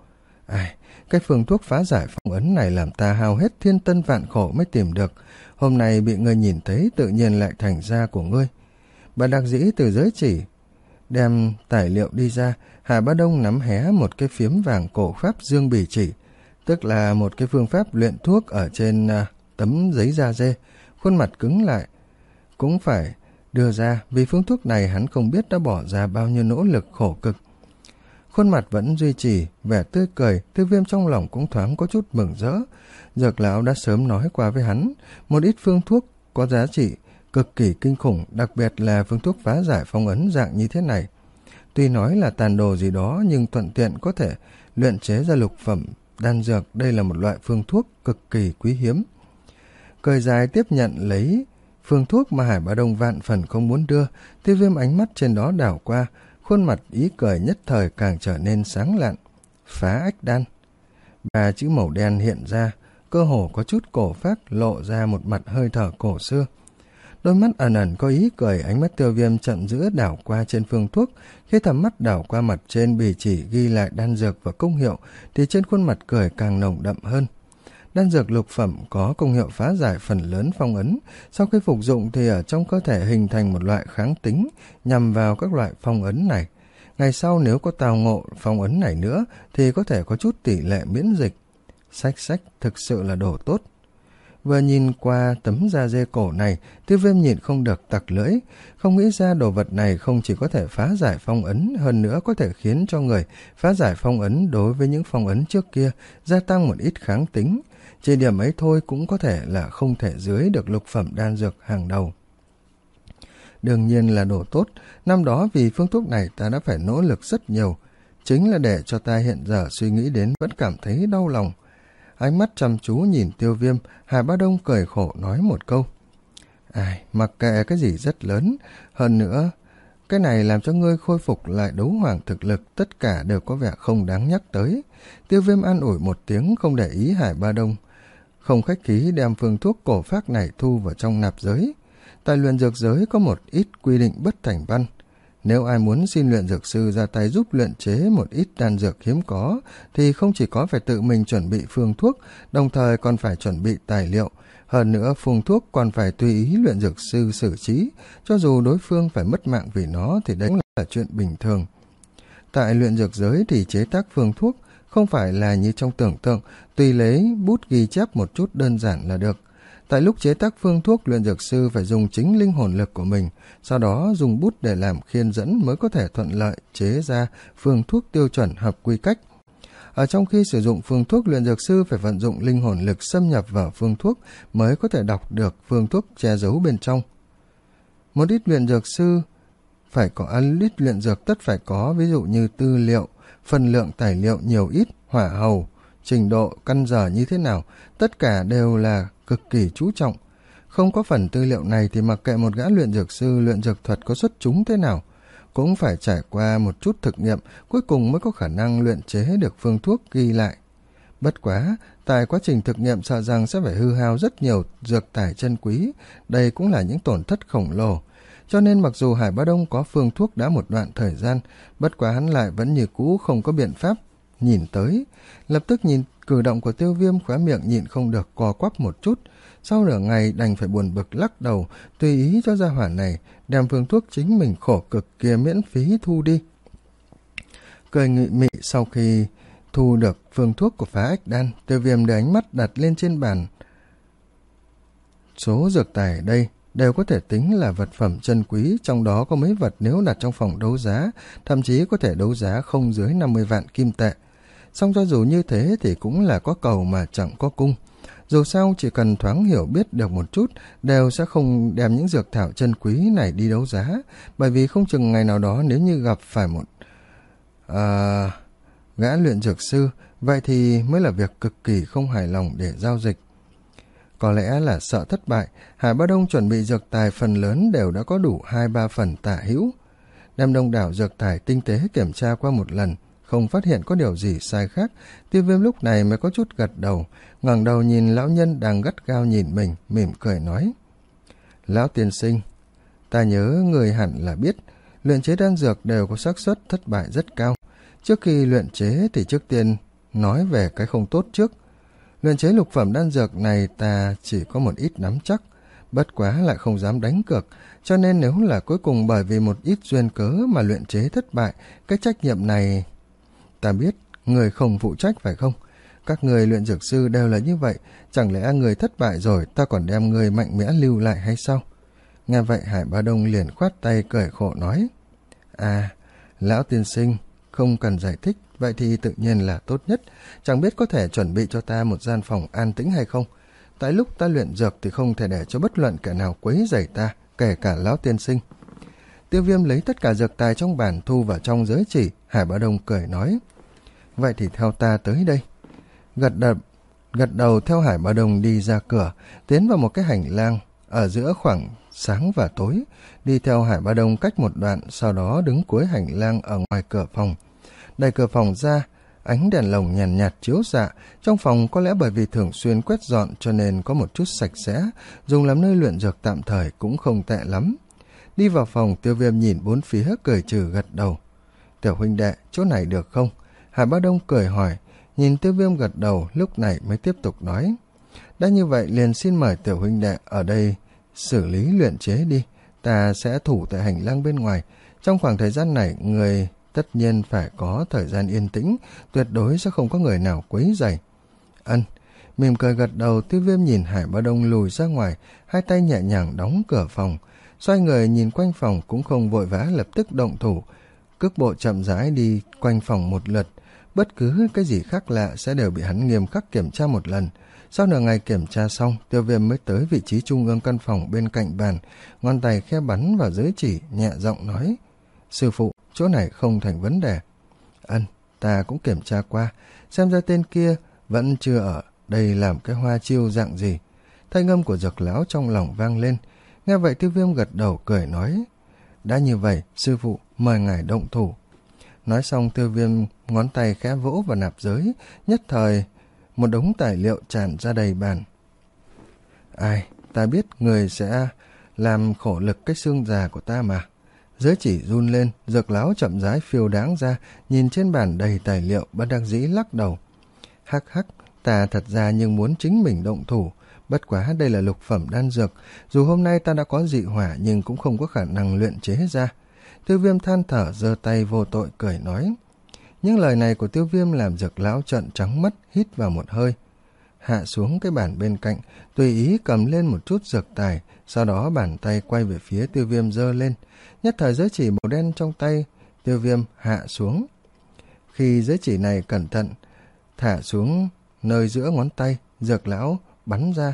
Ai, cái phương thuốc phá giải phong ấn này làm ta hao hết thiên tân vạn khổ mới tìm được. Hôm nay bị ngươi nhìn thấy tự nhiên lại thành ra của ngươi. Bà đặc dĩ từ giới chỉ đem tài liệu đi ra. Hà Bá Đông nắm hé một cái phiếm vàng cổ pháp dương bì chỉ, tức là một cái phương pháp luyện thuốc ở trên à, tấm giấy da dê. Khuôn mặt cứng lại cũng phải đưa ra, vì phương thuốc này hắn không biết đã bỏ ra bao nhiêu nỗ lực khổ cực. Khuôn mặt vẫn duy trì vẻ tươi cười, Tiêu Viêm trong lòng cũng thoáng có chút mừng rỡ. Dược lão đã sớm nói qua với hắn, một ít phương thuốc có giá trị cực kỳ kinh khủng, đặc biệt là phương thuốc phá giải phong ấn dạng như thế này. Tuy nói là tàn đồ gì đó, nhưng thuận tiện có thể luyện chế ra lục phẩm đan dược, đây là một loại phương thuốc cực kỳ quý hiếm. Cười dài tiếp nhận lấy phương thuốc mà Hải Bá Đông vạn phần không muốn đưa. Tiêu Viêm ánh mắt trên đó đảo qua, khuôn mặt ý cười nhất thời càng trở nên sáng lạn. Phá ách đan. Ba chữ màu đen hiện ra, cơ hồ có chút cổ phác, lộ ra một mặt hơi thở cổ xưa. Đôi mắt ẩn ẩn có ý cười, ánh mắt Tiêu Viêm chậm giữa đảo qua trên phương thuốc. Khi tầm mắt đảo qua mặt trên bì chỉ ghi lại đan dược và công hiệu, thì trên khuôn mặt cười càng nồng đậm hơn. Đan dược lục phẩm có công hiệu phá giải phần lớn phong ấn, sau khi phục dụng thì ở trong cơ thể hình thành một loại kháng tính nhằm vào các loại phong ấn này. Ngày sau nếu có tào ngộ phong ấn này nữa thì có thể có chút tỷ lệ miễn dịch. Sách sách, thực sự là đồ tốt. Vừa nhìn qua tấm da dê cổ này, Tiêu Viêm nhìn không được tặc lưỡi, không nghĩ ra đồ vật này không chỉ có thể phá giải phong ấn, hơn nữa có thể khiến cho người phá giải phong ấn đối với những phong ấn trước kia gia tăng một ít kháng tính. Chỉ điểm ấy thôi cũng có thể là không thể dưới được lục phẩm đan dược hàng đầu. Đương nhiên là đồ tốt, năm đó vì phương thuốc này ta đã phải nỗ lực rất nhiều, chính là để cho ta hiện giờ suy nghĩ đến vẫn cảm thấy đau lòng. Ánh mắt chăm chú nhìn Tiêu Viêm, Hà Bá Đông cười khổ nói một câu. Ai, mặc kệ cái gì rất lớn, hơn nữa, cái này làm cho ngươi khôi phục lại đấu hoàng thực lực, tất cả đều có vẻ không đáng nhắc tới. Tiêu Viêm an ủi một tiếng, không để ý Hải Bá Đông, không khách khí đem phương thuốc cổ phác này thu vào trong nạp giới. Tại luyện dược giới có một ít quy định bất thành văn. Nếu ai muốn xin luyện dược sư ra tay giúp luyện chế một ít đan dược hiếm có, thì không chỉ có phải tự mình chuẩn bị phương thuốc, đồng thời còn phải chuẩn bị tài liệu. Hơn nữa, phương thuốc còn phải tùy ý luyện dược sư xử trí, cho dù đối phương phải mất mạng vì nó thì đấy là chuyện bình thường. Tại luyện dược giới thì chế tác phương thuốc không phải là như trong tưởng tượng, tùy lấy bút ghi chép một chút đơn giản là được. Tại lúc chế tác phương thuốc, luyện dược sư phải dùng chính linh hồn lực của mình, sau đó dùng bút để làm khiên dẫn mới có thể thuận lợi chế ra phương thuốc tiêu chuẩn hợp quy cách. Ở trong khi sử dụng phương thuốc, luyện dược sư phải vận dụng linh hồn lực xâm nhập vào phương thuốc mới có thể đọc được phương thuốc che giấu bên trong. Một ít luyện dược sư phải có ăn ít luyện dược tất phải có, ví dụ như tư liệu, phần lượng tài liệu nhiều ít, hỏa hầu, trình độ, căn giờ như thế nào, tất cả đều là cực kỳ chú trọng. Không có phần tư liệu này thì mặc kệ một gã luyện dược sư luyện dược thuật có xuất chúng thế nào, cũng phải trải qua một chút thực nghiệm, cuối cùng mới có khả năng luyện chế được phương thuốc ghi lại. Bất quá, tại quá trình thực nghiệm sợ rằng sẽ phải hư hao rất nhiều dược tài chân quý, đây cũng là những tổn thất khổng lồ. Cho nên mặc dù Hải Bá Đông có phương thuốc đã một đoạn thời gian, bất quá hắn lại vẫn như cũ không có biện pháp nhìn tới. Lập tức nhìn cử động của Tiêu Viêm, khóe miệng nhịn không được co quắp một chút. Sau nửa ngày đành phải buồn bực lắc đầu, tùy ý cho gia hỏa này đem phương thuốc chính mình khổ cực kia miễn phí thu đi. Cười nghị mị sau khi thu được phương thuốc của phá ách đan, Tiêu Viêm để ánh mắt đặt lên trên bàn. Số dược tài ở đây đều có thể tính là vật phẩm chân quý, trong đó có mấy vật nếu đặt trong phòng đấu giá, thậm chí có thể đấu giá không dưới năm mươi vạn kim tệ. Song cho dù như thế thì cũng là có cầu mà chẳng có cung. Dù sao chỉ cần thoáng hiểu biết được một chút, đều sẽ không đem những dược thảo chân quý này đi đấu giá, bởi vì không chừng ngày nào đó nếu như gặp phải một à, gã luyện dược sư, vậy thì mới là việc cực kỳ không hài lòng để giao dịch. Có lẽ là sợ thất bại, Hải Bá Đông chuẩn bị dược tài phần lớn đều đã có đủ hai ba phần tả hữu. Đem đông đảo dược tài tinh tế kiểm tra qua một lần, không phát hiện có điều gì sai khác. Tiêu Viêm lúc này mới có chút gật đầu, ngẩng đầu nhìn lão nhân đang gắt gao nhìn mình, mỉm cười nói. Lão tiên sinh, ta nhớ người hẳn là biết, luyện chế đan dược đều có xác suất thất bại rất cao. Trước khi luyện chế thì trước tiên nói về cái không tốt trước. Luyện chế lục phẩm đan dược này ta chỉ có một ít nắm chắc, bất quá lại không dám đánh cược, cho nên nếu là cuối cùng bởi vì một ít duyên cớ mà luyện chế thất bại, cái trách nhiệm này ta biết người không phụ trách phải không? Các người luyện dược sư đều là như vậy, chẳng lẽ người thất bại rồi ta còn đem người mạnh mẽ lưu lại hay sao? Nghe vậy Hải Bá Đông liền khoát tay cười khổ nói: À, lão tiên sinh, không cần giải thích, vậy thì tự nhiên là tốt nhất. Chẳng biết có thể chuẩn bị cho ta một gian phòng an tĩnh hay không? Tại lúc ta luyện dược thì không thể để cho bất luận kẻ nào quấy rầy ta, kể cả lão tiên sinh. Tiêu Viêm lấy tất cả dược tài trong bàn thu vào trong giới chỉ. Hải Bá Đông cười nói: Vậy thì theo ta tới đây. Gật đầu, gật đầu theo Hải Bá Đông đi ra cửa, tiến vào một cái hành lang ở giữa khoảng sáng và tối, đi theo Hải Bá Đông cách một đoạn, sau đó đứng cuối hành lang ở ngoài cửa phòng. Đẩy cửa phòng ra, ánh đèn lồng nhàn nhạt, nhạt chiếu rạ. Trong phòng có lẽ bởi vì thường xuyên quét dọn cho nên có một chút sạch sẽ, dùng làm nơi luyện dược tạm thời cũng không tệ lắm. Đi vào phòng, Tiêu Viêm nhìn bốn phía cười trừ gật đầu. Tiểu huynh đệ, chỗ này được không? Hải Bá Đông cười hỏi, nhìn Tiêu Viêm gật đầu, lúc này mới tiếp tục nói: Đã như vậy liền xin mời tiểu huynh đệ ở đây xử lý luyện chế đi, ta sẽ thủ tại hành lang bên ngoài. Trong khoảng thời gian này, người tất nhiên phải có thời gian yên tĩnh, tuyệt đối sẽ không có người nào quấy rầy. Ân. Mỉm cười gật đầu, Tiêu Viêm nhìn Hải Bá Đông lùi ra ngoài, hai tay nhẹ nhàng đóng cửa phòng, xoay người nhìn quanh phòng, cũng không vội vã lập tức động thủ, cước bộ chậm rãi đi quanh phòng một lượt. Bất cứ cái gì khác lạ sẽ đều bị hắn nghiêm khắc kiểm tra một lần. Sau nửa ngày kiểm tra xong, Tiêu Viêm mới tới vị trí trung ương căn phòng bên cạnh bàn, ngón tay khẽ bắn vào giới chỉ, nhẹ giọng nói: Sư phụ, chỗ này không thành vấn đề. Ân, ta cũng kiểm tra qua, xem ra tên kia vẫn chưa ở đây làm cái hoa chiêu dạng gì. Thanh âm của Dược lão trong lòng vang lên. Nghe vậy Tiêu Viêm gật đầu cười nói: Đã như vậy, sư phụ, mời ngài động thủ. Nói xong, Tiêu Viêm ngón tay khẽ vỗ vào nạp giới, nhất thời một đống tài liệu tràn ra đầy bàn. Ai, ta biết người sẽ làm khổ lực cái xương già của ta mà. Giới chỉ run lên, Dược lão chậm rãi phiêu đáng ra, nhìn trên bàn đầy tài liệu, bất đắc dĩ lắc đầu. Hắc hắc, ta thật ra nhưng muốn chính mình động thủ, bất quá đây là lục phẩm đan dược, dù hôm nay ta đã có dị hỏa nhưng cũng không có khả năng luyện chế ra. Tiêu Viêm than thở, giơ tay vô tội cười nói. Những lời này của Tiêu Viêm làm Dược lão trợn trắng mắt, hít vào một hơi, hạ xuống cái bàn bên cạnh, tùy ý cầm lên một chút dược tài, sau đó bàn tay quay về phía Tiêu Viêm giơ lên, nhất thời giới chỉ màu đen trong tay Tiêu Viêm hạ xuống. Khi giới chỉ này cẩn thận thả xuống nơi giữa ngón tay, Dược lão bắn ra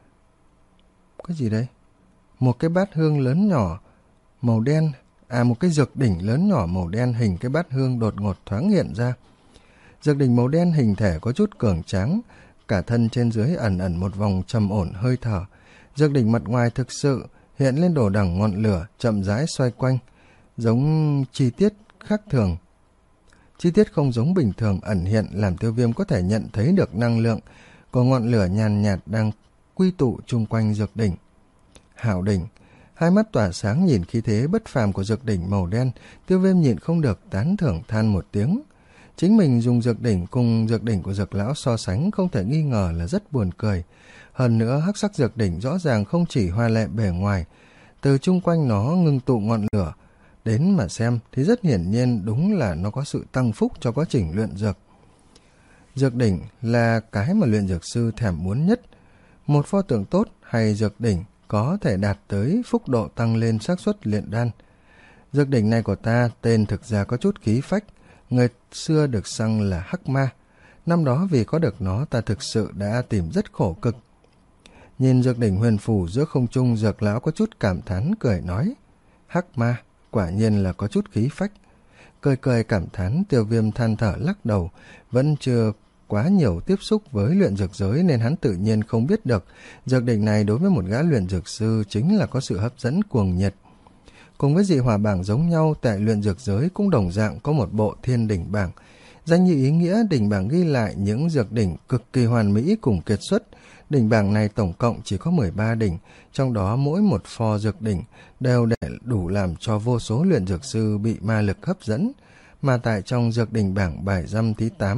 cái gì đây? Một cái bát hương lớn nhỏ màu đen, à một cái dược đỉnh lớn nhỏ màu đen hình cái bát hương đột ngột thoáng hiện ra. Dược đỉnh màu đen hình thể có chút cường tráng, cả thân trên dưới ẩn ẩn một vòng trầm ổn hơi thở. Dược đỉnh mặt ngoài thực sự hiện lên đồ đằng ngọn lửa, chậm rãi xoay quanh, giống chi tiết khác thường. Chi tiết không giống bình thường ẩn hiện, làm Tiêu Viêm có thể nhận thấy được năng lượng của ngọn lửa nhàn nhạt đang quy tụ chung quanh dược đỉnh. Hảo đỉnh. Hai mắt tỏa sáng nhìn khí thế bất phàm của dược đỉnh màu đen, Tiêu Viêm nhịn không được tán thưởng than một tiếng. Chính mình dùng dược đỉnh cùng dược đỉnh của Dược lão so sánh không thể nghi ngờ là rất buồn cười. Hơn nữa, hắc sắc dược đỉnh rõ ràng không chỉ hoa lệ bề ngoài, từ chung quanh nó ngưng tụ ngọn lửa đến mà xem thì rất hiển nhiên đúng là nó có sự tăng phúc cho quá trình luyện dược. Dược đỉnh là cái mà luyện dược sư thèm muốn nhất. Một pho tượng tốt hay dược đỉnh có thể đạt tới phúc độ tăng lên xác suất luyện đan. Dược đỉnh này của ta tên thực ra có chút khí phách, người xưa được xưng là Hắc Ma. Năm đó vì có được nó, ta thực sự đã tìm rất khổ cực. Nhìn dược đỉnh huyền phù giữa không trung, Dược lão có chút cảm thán cười nói: Hắc Ma, quả nhiên là có chút khí phách. Cười cười cảm thán, Tiêu Viêm than thở lắc đầu, vẫn chưa quá nhiều tiếp xúc với luyện dược giới nên hắn tự nhiên không biết được dược đỉnh này đối với một gã luyện dược sư chính là có sự hấp dẫn cuồng nhiệt. Cùng với dị hỏa bảng giống nhau, tại luyện dược giới cũng đồng dạng có một bộ thiên đỉnh bảng. Danh như ý nghĩa, đỉnh bảng ghi lại những dược đỉnh cực kỳ hoàn mỹ cùng kiệt xuất. Đỉnh bảng này tổng cộng chỉ có mười ba đỉnh, trong đó mỗi một pho dược đỉnh đều để đủ làm cho vô số luyện dược sư bị ma lực hấp dẫn. Mà tại trong dược đỉnh bảng bài dăm thứ tám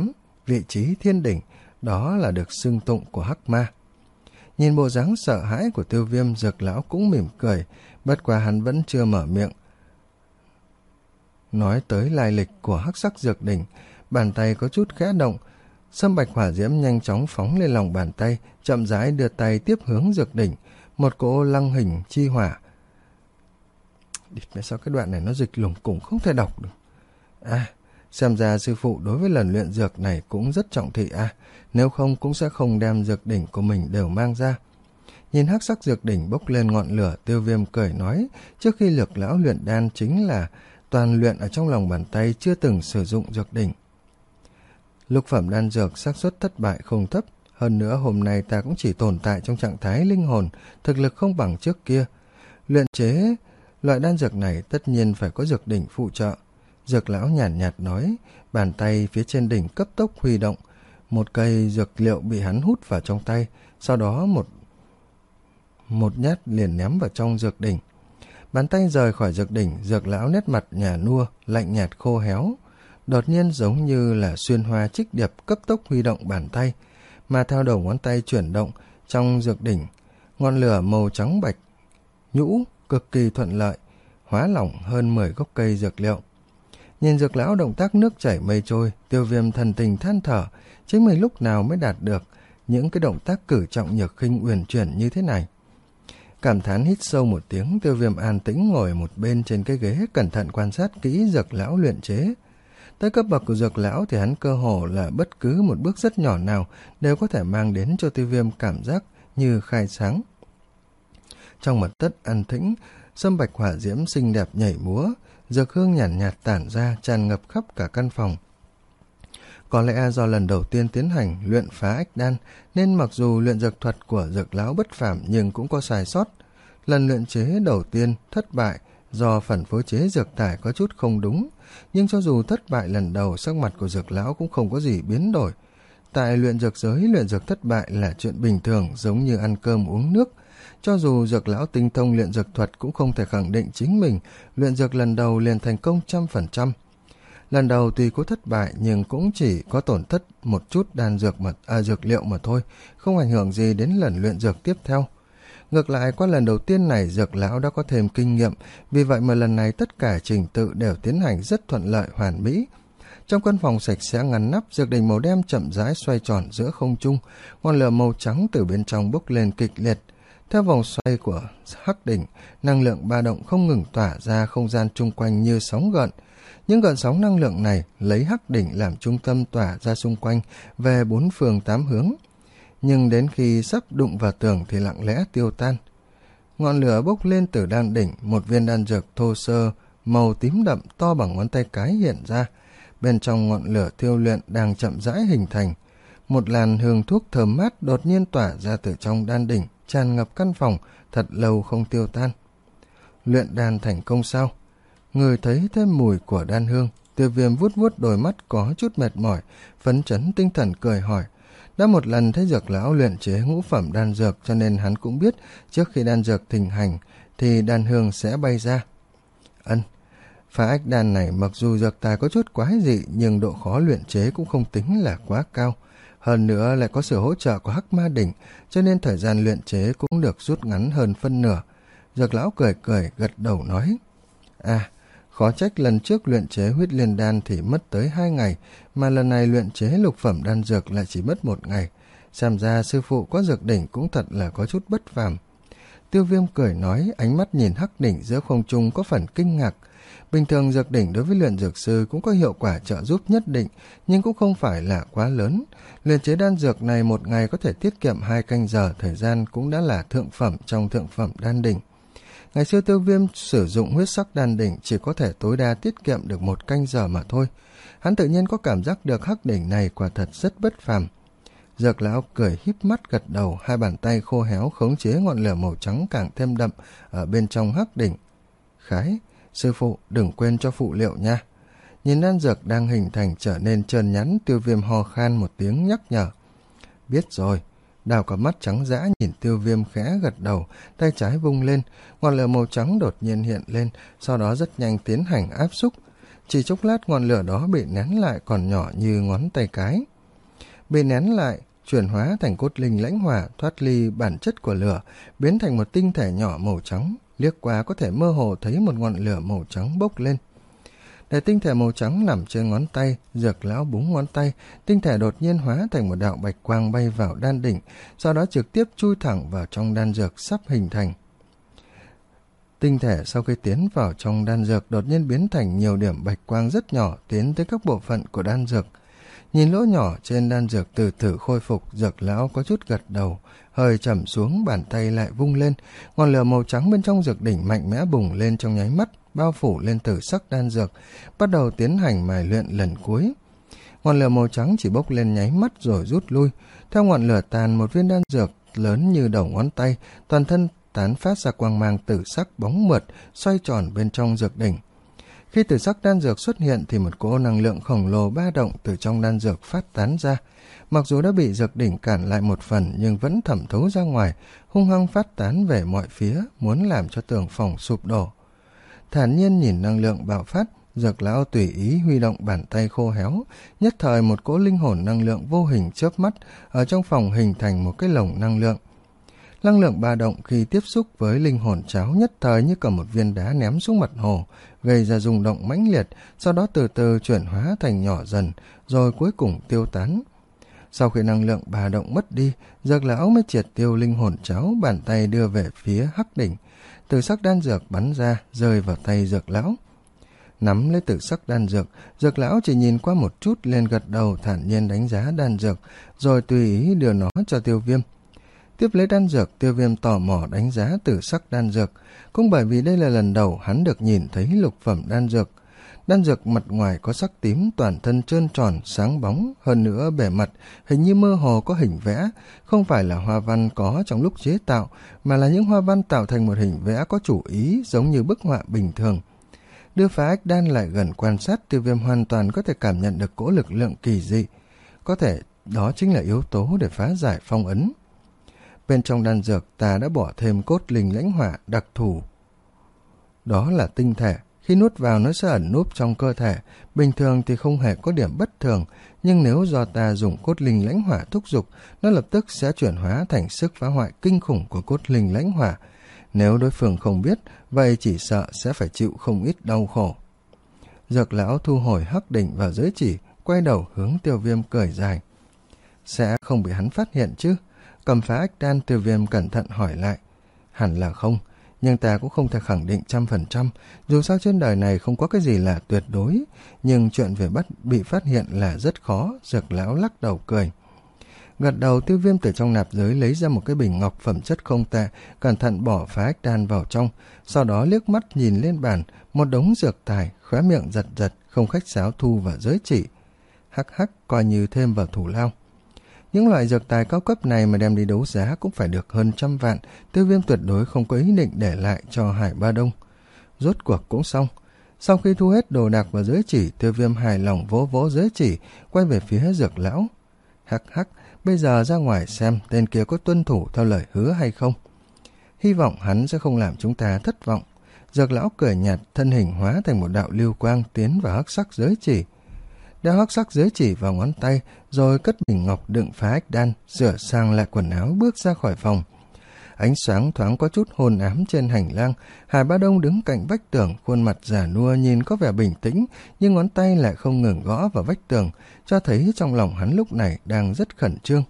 vị trí thiên đỉnh, đó là được xưng tụng của hắc ma. Nhìn bộ dáng sợ hãi của Tiêu Viêm, Dược lão cũng mỉm cười, bất quá hắn vẫn chưa mở miệng nói tới lai lịch của hắc sắc dược đỉnh. Bàn tay có chút khẽ động, sâm bạch hỏa diễm nhanh chóng phóng lên lòng bàn tay, chậm rãi đưa tay tiếp hướng dược đỉnh. Một cỗ lăng hình chi hỏa. Sao cái đoạn này nó dịch lủng củng không thể đọc được. À, xem ra sư phụ đối với lần luyện dược này cũng rất trọng thị à, nếu không cũng sẽ không đem dược đỉnh của mình đều mang ra. Nhìn hắc sắc dược đỉnh bốc lên ngọn lửa, Tiêu Viêm cười nói, trước khi Lược lão luyện đan chính là toàn luyện ở trong lòng bàn tay, chưa từng sử dụng dược đỉnh. Lục phẩm đan dược xác suất thất bại không thấp, hơn nữa hôm nay ta cũng chỉ tồn tại trong trạng thái linh hồn, thực lực không bằng trước kia. Luyện chế loại đan dược này tất nhiên phải có dược đỉnh phụ trợ. Dược lão nhàn nhạt, nhạt nói, bàn tay phía trên đỉnh cấp tốc huy động, một cây dược liệu bị hắn hút vào trong tay, sau đó một một nhát liền ném vào trong dược đỉnh. Bàn tay rời khỏi dược đỉnh, Dược lão nét mặt nhả nua, lạnh nhạt khô héo, đột nhiên giống như là xuyên hoa trích điệp cấp tốc huy động bàn tay, mà theo đầu ngón tay chuyển động trong dược đỉnh, ngọn lửa màu trắng bạch nhũ cực kỳ thuận lợi, hóa lỏng hơn mười gốc cây dược liệu. Nhìn Dược lão động tác nước chảy mây trôi, Tiêu Viêm thần tình than thở, chính mình lúc nào mới đạt được những cái động tác cử trọng nhược khinh uyển chuyển như thế này. Cảm thán hít sâu một tiếng, Tiêu Viêm an tĩnh ngồi một bên trên cái ghế, cẩn thận quan sát kỹ Dược lão luyện chế. Tới cấp bậc của Dược lão thì hắn cơ hồ là bất cứ một bước rất nhỏ nào đều có thể mang đến cho Tiêu Viêm cảm giác như khai sáng. Trong mật thất an tĩnh, sâm bạch hỏa diễm xinh đẹp nhảy múa, dược hương nhàn nhạt, nhạt tản ra, tràn ngập khắp cả căn phòng. Có lẽ do lần đầu tiên tiến hành luyện phá ách đan, nên mặc dù luyện dược thuật của Dược lão bất phàm nhưng cũng có sai sót. Lần luyện chế đầu tiên thất bại do phần phối chế dược tải có chút không đúng, nhưng cho dù thất bại lần đầu, sắc mặt của Dược lão cũng không có gì biến đổi. Tại luyện dược giới, luyện dược thất bại là chuyện bình thường, giống như ăn cơm uống nước. Cho dù Dược lão tinh thông luyện dược thuật cũng không thể khẳng định chính mình luyện dược lần đầu liền thành công trăm phần trăm. Lần đầu tuy có thất bại nhưng cũng chỉ có tổn thất một chút đan dược mà à, dược liệu mà thôi, không ảnh hưởng gì đến lần luyện dược tiếp theo. Ngược lại, qua lần đầu tiên này Dược lão đã có thêm kinh nghiệm, vì vậy mà lần này tất cả trình tự đều tiến hành rất thuận lợi hoàn mỹ. Trong căn phòng sạch sẽ ngăn nắp, dược đỉnh màu đen chậm rãi xoay tròn giữa không trung, ngọn lửa màu trắng từ bên trong bốc lên kịch liệt. Theo vòng xoay của hắc đỉnh, năng lượng ba động không ngừng tỏa ra không gian chung quanh như sóng gợn. Những gợn sóng năng lượng này lấy hắc đỉnh làm trung tâm tỏa ra xung quanh về bốn phương tám hướng. Nhưng đến khi sắp đụng vào tường thì lặng lẽ tiêu tan. Ngọn lửa bốc lên từ đan đỉnh, một viên đan dược thô sơ, màu tím đậm to bằng ngón tay cái hiện ra. Bên trong ngọn lửa thiêu luyện đang chậm rãi hình thành. Một làn hương thuốc thơm mát đột nhiên tỏa ra từ trong đan đỉnh, tràn ngập căn phòng, thật lâu không tiêu tan. Luyện đan thành công sao? Người thấy thêm mùi của đan hương, Tiêu Viêm vuốt vuốt đôi mắt có chút mệt mỏi, phấn chấn tinh thần cười hỏi. Đã một lần thấy Dược lão luyện chế ngũ phẩm đan dược, cho nên hắn cũng biết trước khi đan dược thịnh hành thì đan hương sẽ bay ra. Ân, phá ách đan này mặc dù dược tài có chút quái dị nhưng độ khó luyện chế cũng không tính là quá cao. Hơn nữa lại có sự hỗ trợ của hắc ma đỉnh, cho nên thời gian luyện chế cũng được rút ngắn hơn phân nửa. Dược lão cười cười gật đầu nói, à, khó trách lần trước luyện chế huyết liên đan thì mất tới hai ngày, mà lần này luyện chế lục phẩm đan dược lại chỉ mất một ngày. Xem ra sư phụ có dược đỉnh cũng thật là có chút bất phàm. Tiêu Viêm cười nói, ánh mắt nhìn hắc đỉnh giữa không trung có phần kinh ngạc. Bình thường dược đỉnh đối với luyện dược sư cũng có hiệu quả trợ giúp nhất định, nhưng cũng không phải là quá lớn. Luyện chế đan dược này một ngày có thể tiết kiệm hai canh giờ thời gian, cũng đã là thượng phẩm trong thượng phẩm đan đỉnh. Ngày xưa Tiêu Viêm sử dụng huyết sắc đan đỉnh chỉ có thể tối đa tiết kiệm được một canh giờ mà thôi. Hắn tự nhiên có cảm giác được hắc đỉnh này quả thật rất bất phàm. Dược lão cười híp mắt gật đầu, hai bàn tay khô héo khống chế ngọn lửa màu trắng càng thêm đậm ở bên trong hắc đỉnh. Khái, sư phụ đừng quên cho phụ liệu nha. Nhìn đan dược đang hình thành trở nên trơn nhẵn, Tiêu Viêm ho khan một tiếng nhắc nhở. Biết rồi. Đào có mắt trắng dã nhìn Tiêu Viêm khẽ gật đầu, tay trái vung lên, ngọn lửa màu trắng đột nhiên hiện lên, sau đó rất nhanh tiến hành áp xúc. Chỉ chốc lát ngọn lửa đó bị nén lại còn nhỏ như ngón tay cái. bị nén lại, chuyển hóa thành cốt linh lãnh hỏa, thoát ly bản chất của lửa, biến thành một tinh thể nhỏ màu trắng, liếc qua có thể mơ hồ thấy một ngọn lửa màu trắng bốc lên. Để tinh thể màu trắng nằm trên ngón tay, Dược lão búng ngón tay, tinh thể đột nhiên hóa thành một đạo bạch quang bay vào đan đỉnh, sau đó trực tiếp chui thẳng vào trong đan dược sắp hình thành. Tinh thể sau khi tiến vào trong đan dược đột nhiên biến thành nhiều điểm bạch quang rất nhỏ tiến tới các bộ phận của đan dược. Nhìn lỗ nhỏ trên đan dược từ từ khôi phục, Dược lão có chút gật đầu, hơi chậm xuống, bàn tay lại vung lên, ngọn lửa màu trắng bên trong dược đỉnh mạnh mẽ bùng lên trong nháy mắt, bao phủ lên tử sắc đan dược, bắt đầu tiến hành mài luyện lần cuối. Ngọn lửa màu trắng chỉ bốc lên nháy mắt rồi rút lui, theo ngọn lửa tàn, một viên đan dược lớn như đầu ngón tay, toàn thân tán phát ra quang mang tử sắc bóng mượt, xoay tròn bên trong dược đỉnh. Khi tử sắc đan dược xuất hiện thì một cỗ năng lượng khổng lồ ba động từ trong đan dược phát tán ra. Mặc dù đã bị dược đỉnh cản lại một phần nhưng vẫn thẩm thấu ra ngoài, hung hăng phát tán về mọi phía, muốn làm cho tường phòng sụp đổ. Thản nhiên nhìn năng lượng bạo phát, Dược lão tùy ý huy động bàn tay khô héo, nhất thời một cỗ linh hồn năng lượng vô hình chớp mắt ở trong phòng hình thành một cái lồng năng lượng. Năng lượng ba động khi tiếp xúc với linh hồn cháo nhất thời như cầm một viên đá ném xuống mặt hồ, gây ra rung động mãnh liệt, sau đó từ từ chuyển hóa thành nhỏ dần, rồi cuối cùng tiêu tán. Sau khi năng lượng ba động mất đi, Dược lão mới triệt tiêu linh hồn cháo, bàn tay đưa về phía hắc đỉnh. Tử sắc đan dược bắn ra, rơi vào tay Dược lão. Nắm lấy tử sắc đan dược, Dược lão chỉ nhìn qua một chút lên gật đầu, thản nhiên đánh giá đan dược, rồi tùy ý đưa nó cho Tiêu Viêm. Tiếp lấy đan dược, Tiêu Viêm tò mò đánh giá tử sắc đan dược, cũng bởi vì đây là lần đầu hắn được nhìn thấy lục phẩm đan dược. Đan dược mặt ngoài có sắc tím, toàn thân trơn tròn, sáng bóng, hơn nữa bề mặt hình như mơ hồ có hình vẽ, không phải là hoa văn có trong lúc chế tạo, mà là những hoa văn tạo thành một hình vẽ có chủ ý, giống như bức họa bình thường. Đưa Phá Ách Đan lại gần quan sát, Tiêu Viêm hoàn toàn có thể cảm nhận được cỗ lực lượng kỳ dị. Có thể đó chính là yếu tố để phá giải phong ấn. Bên trong đan dược ta đã bỏ thêm cốt linh lãnh hỏa đặc thù. Đó là tinh thể, khi nuốt vào nó sẽ ẩn núp trong cơ thể, bình thường thì không hề có điểm bất thường, nhưng nếu do ta dùng cốt linh lãnh hỏa thúc giục, nó lập tức sẽ chuyển hóa thành sức phá hoại kinh khủng của cốt linh lãnh hỏa. Nếu đối phương không biết, vậy chỉ sợ sẽ phải chịu không ít đau khổ. Dược lão thu hồi hắc đỉnh vào giới chỉ, quay đầu hướng Tiêu Viêm cười dài. Sẽ không bị hắn phát hiện chứ? Cầm Phá Ách Đan, Tiêu Viêm cẩn thận hỏi lại. Hẳn là không, nhưng ta cũng không thể khẳng định trăm phần trăm, dù sao trên đời này không có cái gì là tuyệt đối, nhưng chuyện về bắt bị phát hiện là rất khó. Dược lão lắc đầu cười. Gật đầu, Tiêu Viêm từ trong nạp giới lấy ra một cái bình ngọc phẩm chất không tệ, cẩn thận bỏ Phá Ách Đan vào trong, sau đó liếc mắt nhìn lên bàn, một đống dược tài, khóe miệng giật giật, không khách sáo thu vào giới chỉ. Hắc hắc, coi như thêm vào thủ lao. Những loại dược tài cao cấp này mà đem đi đấu giá cũng phải được hơn trăm vạn, Tiêu Viêm tuyệt đối không có ý định để lại cho Hải Ba Đông. Rốt cuộc cũng xong. Sau khi thu hết đồ đạc vào giới chỉ, Tiêu Viêm hài lòng vỗ vỗ giới chỉ, quay về phía Dược lão. Hắc hắc, bây giờ ra ngoài xem tên kia có tuân thủ theo lời hứa hay không. Hy vọng hắn sẽ không làm chúng ta thất vọng. Dược lão cười nhạt, thân hình hóa thành một đạo lưu quang tiến vào hắc sắc giới chỉ. Đeo hắc sắc giới chỉ vào ngón tay, rồi cất bình ngọc đựng Phá Ách Đan, sửa sang lại quần áo bước ra khỏi phòng. Ánh sáng thoáng có chút hôn ám trên hành lang, Hải Ba Đông đứng cạnh vách tường, khuôn mặt già nua nhìn có vẻ bình tĩnh, nhưng ngón tay lại không ngừng gõ vào vách tường, cho thấy trong lòng hắn lúc này đang rất khẩn trương.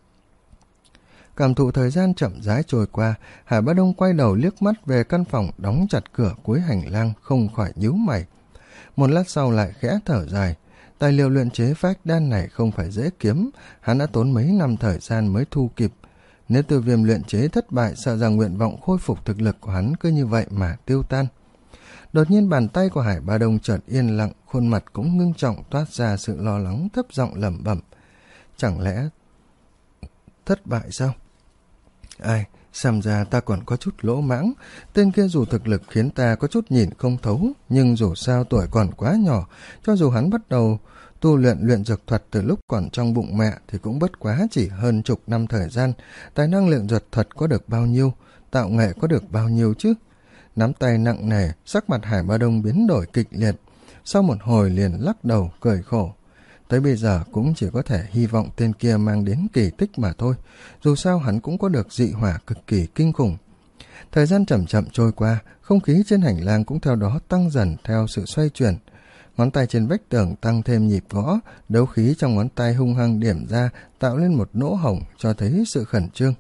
Cảm thụ thời gian chậm rãi trôi qua, Hải Ba Đông quay đầu liếc mắt về căn phòng đóng chặt cửa cuối hành lang, không khỏi nhíu mày. Một lát sau lại khẽ thở dài. Tài liệu luyện chế Phá Ách Đan này không phải dễ kiếm, hắn đã tốn mấy năm thời gian mới thu kịp. Nếu Tiêu Viêm luyện chế thất bại, sợ rằng nguyện vọng khôi phục thực lực của hắn cứ như vậy mà tiêu tan. Đột nhiên bàn tay của Hải Ba Đông chợt yên lặng, khuôn mặt cũng ngưng trọng, toát ra sự lo lắng, thấp giọng lẩm bẩm. Chẳng lẽ thất bại sao? Ai, xem ra ta còn có chút lỗ mãng. Tên kia dù thực lực khiến ta có chút nhìn không thấu, nhưng dù sao tuổi còn quá nhỏ, cho dù hắn bắt đầu tu luyện luyện dược thuật từ lúc còn trong bụng mẹ thì cũng bất quá chỉ hơn chục năm thời gian. Tài năng luyện dược thuật có được bao nhiêu, tạo nghệ có được bao nhiêu chứ? Nắm tay nặng nề, sắc mặt Hải Ba Đông biến đổi kịch liệt, sau một hồi liền lắc đầu cười khổ. tới bây giờ cũng chỉ có thể hy vọng tên kia mang đến kỳ tích mà thôi, dù sao hắn cũng có được dị hỏa cực kỳ kinh khủng. Thời gian chậm chậm trôi qua, không khí trên hành lang cũng theo đó tăng dần theo sự xoay chuyển. Ngón tay trên vách tường tăng thêm nhịp gõ, đấu khí trong ngón tay hung hăng điểm ra, tạo lên một lỗ hổng cho thấy sự khẩn trương.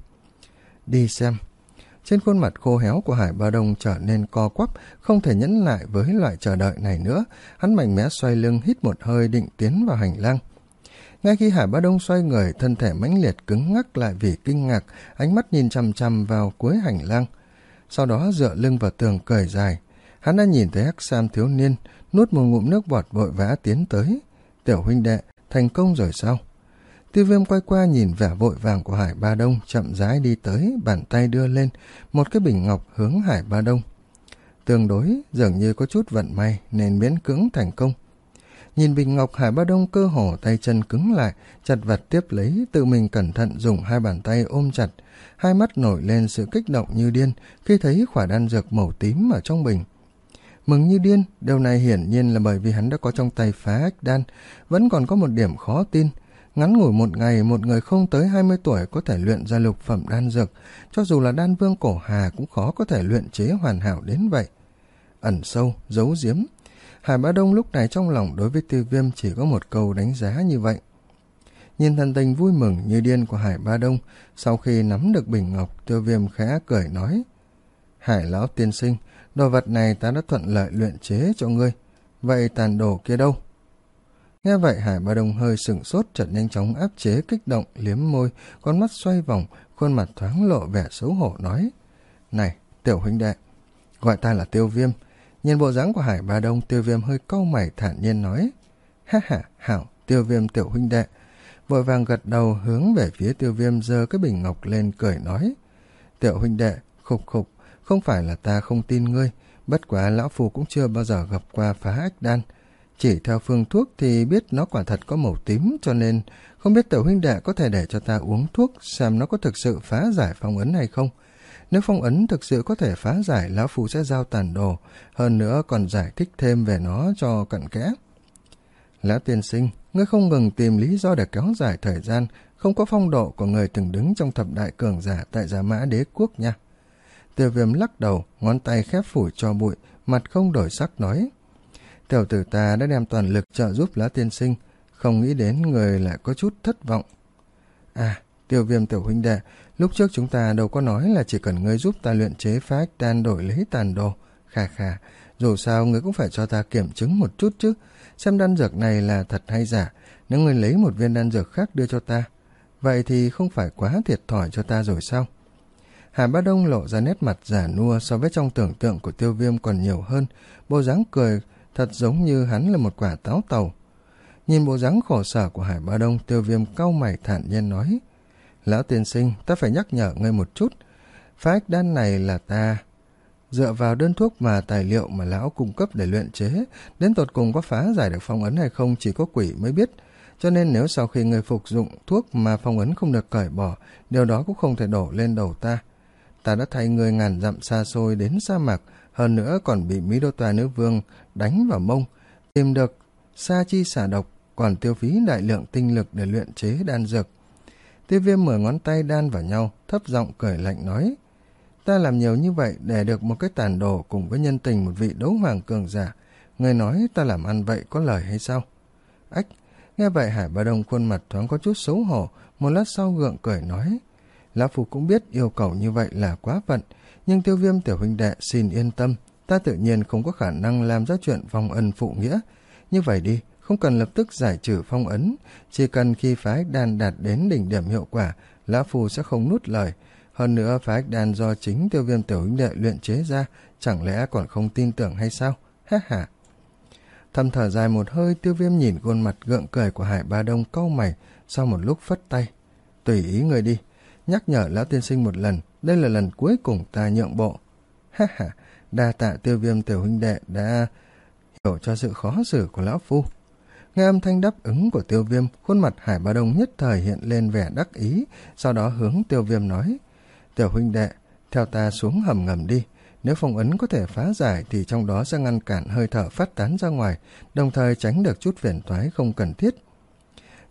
Đi xem. Trên khuôn mặt khô héo của Hải Ba Đông trở nên co quắp, không thể nhẫn lại với loại chờ đợi này nữa. Hắn mạnh mẽ xoay lưng, hít một hơi định tiến vào hành lang. Ngay khi Hải Ba Đông xoay người, thân thể mãnh liệt cứng ngắc lại vì kinh ngạc, ánh mắt nhìn chằm chằm vào cuối hành lang. Sau đó dựa lưng vào tường cười dài. Hắn đã nhìn thấy Hắc Sam thiếu niên, nuốt một ngụm nước bọt vội vã tiến tới. Tiểu huynh đệ, thành công rồi sao? Tiêu Viêm quay qua nhìn vẻ vội vàng của Hải Ba Đông, chậm rãi đi tới, bàn tay đưa lên, một cái bình ngọc hướng Hải Ba Đông. Tương đối, dường như có chút vận may nên miễn cưỡng thành công. Nhìn bình ngọc, Hải Ba Đông cơ hồ tay chân cứng lại, chặt vật tiếp lấy, tự mình cẩn thận dùng hai bàn tay ôm chặt, hai mắt nổi lên sự kích động như điên khi thấy khỏa đan dược màu tím ở trong bình. Mừng như điên, điều này hiển nhiên là bởi vì hắn đã có trong tay phá ách đan. Vẫn còn có một điểm khó tin, ngắn ngủi một ngày, một người không tới hai mươi tuổi có thể luyện ra lục phẩm đan dược, cho dù là đan vương cổ hà cũng khó có thể luyện chế hoàn hảo đến vậy. Ẩn sâu, giấu giếm. Hải Bá Đông lúc này trong lòng đối với Tiêu Viêm chỉ có một câu đánh giá như vậy. Nhìn thần tình vui mừng như điên của Hải Bá Đông, sau khi nắm được bình ngọc, Tiêu Viêm khẽ cười nói: Hải lão tiên sinh, đồ vật này ta đã thuận lợi luyện chế cho ngươi, vậy tàn đồ kia đâu? Nghe vậy Hải Bá Đông hơi sửng sốt, chợt nhanh chóng áp chế kích động, liếm môi, con mắt xoay vòng, khuôn mặt thoáng lộ vẻ xấu hổ nói: Này, tiểu huynh đệ, gọi ta là Tiêu Viêm. Nhìn bộ dáng của Hải Bá Đông, Tiêu Viêm hơi cau mày thản nhiên nói: Ha ha, hảo, Tiêu Viêm tiểu huynh đệ. Vội vàng gật đầu hướng về phía Tiêu Viêm, giơ cái bình ngọc lên cười nói: Tiểu huynh đệ, khục khục, không phải là ta không tin ngươi, bất quá lão phu cũng chưa bao giờ gặp qua phá ách đan. Chỉ theo phương thuốc thì biết nó quả thật có màu tím, cho nên không biết tiểu huynh đệ có thể để cho ta uống thuốc xem nó có thực sự phá giải phong ấn hay không. Nếu phong ấn thực sự có thể phá giải, lão phu sẽ giao tàn đồ, hơn nữa còn giải thích thêm về nó cho cặn kẽ. Lão tiên sinh, ngươi không ngừng tìm lý do để kéo dài thời gian, không có phong độ của người từng đứng trong thập đại cường giả tại Giả Mã Đế Quốc nha. Tiêu Viêm lắc đầu, ngón tay khép phủi cho bụi, mặt không đổi sắc nói: Tiểu tử ta đã đem toàn lực trợ giúp Lão tiên sinh, không nghĩ đến người lại có chút thất vọng. À, Tiêu Viêm tiểu huynh đệ, lúc trước chúng ta đâu có nói là chỉ cần ngươi giúp ta luyện chế phá ách đan đổi lấy tàn đồ. Khà khà, dù sao ngươi cũng phải cho ta kiểm chứng một chút chứ, xem đan dược này là thật hay giả. Nếu ngươi lấy một viên đan dược khác đưa cho ta, vậy thì không phải quá thiệt thòi cho ta rồi sao? Hải Bá Đông lộ ra nét mặt giả nua so với trong tưởng tượng của Tiêu Viêm còn nhiều hơn, bộ dáng cười thật giống như hắn là một quả táo tàu. Nhìn bộ dáng khổ sở của Hải Bá Đông, Tiêu Viêm cau mày thản nhiên nói: Lão tiên sinh, ta phải nhắc nhở ngươi một chút, phá ách đan này là ta dựa vào đơn thuốc và tài liệu mà lão cung cấp để luyện chế, đến tột cùng có phá giải được phong ấn hay không chỉ có quỷ mới biết. Cho nên nếu sau khi ngươi phục dụng thuốc mà phong ấn không được cởi bỏ, điều đó cũng không thể đổ lên đầu ta. Ta đã thay ngươi ngàn dặm xa xôi đến sa mạc, hơn nữa còn bị Mỹ Đô Toa nữ vương đánh vào mông, tìm được sa chi xả độc, còn tiêu phí đại lượng tinh lực để luyện chế đan dược. Tiêu Viêm mở ngón tay đan vào nhau, thấp giọng cười lạnh nói: Ta làm nhiều như vậy để được một cái tàn đồ cùng với nhân tình một vị đấu hoàng cường giả, người nói ta làm ăn vậy có lời hay sao? Ách! Nghe vậy Hải Bá Đông khuôn mặt thoáng có chút xấu hổ, một lát sau gượng cười nói: Lão phu cũng biết yêu cầu như vậy là quá phận, nhưng Tiêu Viêm tiểu huynh đệ xin yên tâm, ta tự nhiên không có khả năng làm ra chuyện vong ân phụ nghĩa. Như vậy đi, không cần lập tức giải trừ phong ấn, chỉ cần khi phá ách đan đạt đến đỉnh điểm hiệu quả, lão phu sẽ không nuốt lời. Hơn nữa phá ách đan do chính Tiêu Viêm tiểu huynh đệ luyện chế ra, chẳng lẽ còn không tin tưởng hay sao? Ha ha. Thầm thở dài một hơi, Tiêu Viêm nhìn khuôn mặt gượng cười của Hải Bá Đông cau mày, sau một lúc phất tay: Tùy ý người đi, nhắc nhở lão tiên sinh một lần, đây là lần cuối cùng ta nhượng bộ. Ha ha, đa tạ Tiêu Viêm tiểu huynh đệ đã hiểu cho sự khó xử của lão phu. Nghe âm thanh đáp ứng của Tiêu Viêm, khuôn mặt Hải Bá Đông nhất thời hiện lên vẻ đắc ý, sau đó hướng Tiêu Viêm nói: Tiểu huynh đệ, theo ta xuống hầm ngầm đi, nếu phong ấn có thể phá giải thì trong đó sẽ ngăn cản hơi thở phát tán ra ngoài, đồng thời tránh được chút phiền toái không cần thiết.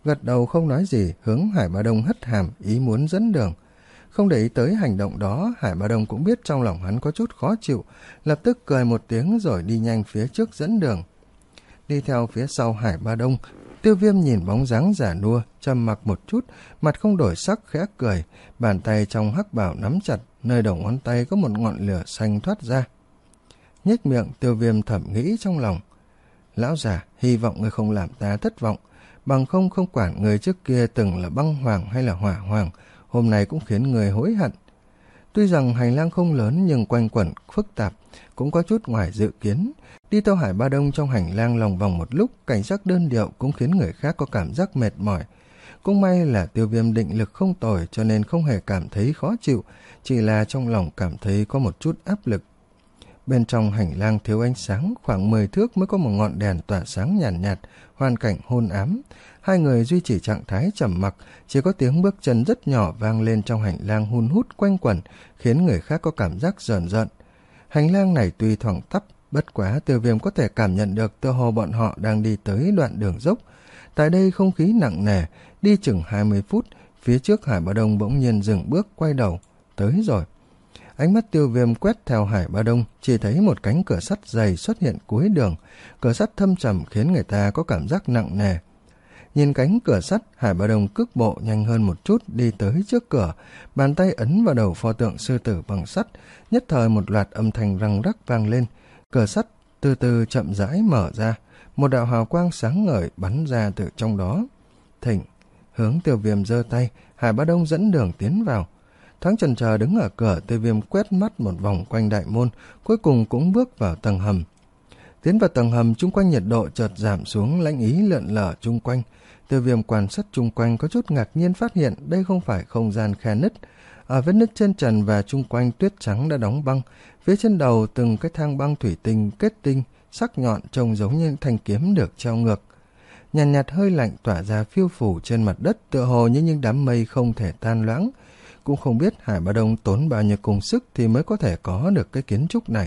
gật đầu không nói gì, hướng Hải Ba Đông hất hàm, ý muốn dẫn đường. Không để ý tới hành động đó, Hải Ba Đông cũng biết trong lòng hắn có chút khó chịu, lập tức cười một tiếng rồi đi nhanh phía trước dẫn đường. Đi theo phía sau Hải Ba Đông, Tiêu Viêm nhìn bóng dáng già nua, trầm mặc một chút, mặt không đổi sắc khẽ cười, bàn tay trong hắc bào nắm chặt, nơi đầu ngón tay có một ngọn lửa xanh thoát ra. Nhếch miệng, Tiêu Viêm thầm nghĩ trong lòng, lão già, hy vọng ngươi không làm ta thất vọng, bằng không không quản người trước kia từng là băng hoàng hay là hỏa hoàng, hôm nay cũng khiến người hối hận. Tuy rằng hành lang không lớn nhưng quanh quẩn phức tạp, cũng có chút ngoài dự kiến. Đi theo Hải Ba Đông trong hành lang lòng vòng một lúc, cảnh sắc đơn điệu cũng khiến người khác có cảm giác mệt mỏi. Cũng may là Tiêu Viêm định lực không tồi cho nên không hề cảm thấy khó chịu, chỉ là trong lòng cảm thấy có một chút áp lực. Bên trong hành lang thiếu ánh sáng, khoảng mười thước mới có một ngọn đèn tỏa sáng nhàn nhạt, nhạt, hoàn cảnh hôn ám. Hai người duy trì trạng thái trầm mặc, chỉ có tiếng bước chân rất nhỏ vang lên trong hành lang hun hút quanh quẩn, khiến người khác có cảm giác rờn rợn. Hành lang này tuy thoáng tắp, bất quá Tiêu Viêm có thể cảm nhận được tựa hồ bọn họ đang đi tới đoạn đường dốc. Tại đây không khí nặng nề, đi chừng hai mươi phút, phía trước Hải Ba Đông bỗng nhiên dừng bước quay đầu, tới rồi. Ánh mắt Tiêu Viêm quét theo Hải Ba Đông, chỉ thấy một cánh cửa sắt dày xuất hiện cuối đường, cửa sắt thâm trầm khiến người ta có cảm giác nặng nề. Nhìn cánh cửa sắt, Hải Ba Đông cước bộ nhanh hơn một chút đi tới trước cửa, bàn tay ấn vào đầu pho tượng sư tử bằng sắt, nhất thời một loạt âm thanh răng rắc vang lên, cửa sắt từ từ chậm rãi mở ra, một đạo hào quang sáng ngời bắn ra từ trong đó. Thỉnh, hướng Tiêu Viêm giơ tay, Hải Ba Đông dẫn đường tiến vào. Thoáng chần chờ đứng ở cửa, Tiêu Viêm quét mắt một vòng quanh đại môn, cuối cùng cũng bước vào tầng hầm. Tiến vào tầng hầm, chung quanh nhiệt độ chợt giảm xuống, lãnh ý lượn lờ chung quanh. Tiêu Viêm quan sát chung quanh có chút ngạc nhiên phát hiện đây không phải không gian khe nứt. Ở vết nứt trên trần và chung quanh tuyết trắng đã đóng băng, phía trên đầu từng cái thang băng thủy tinh kết tinh, sắc nhọn trông giống như thanh kiếm được treo ngược. Nhàn nhạt, nhạt hơi lạnh tỏa ra phiêu phủ trên mặt đất, tựa hồ như những đám mây không thể tan loãng. Cũng không biết Hải Ba Đông tốn bao nhiêu công sức thì mới có thể có được cái kiến trúc này.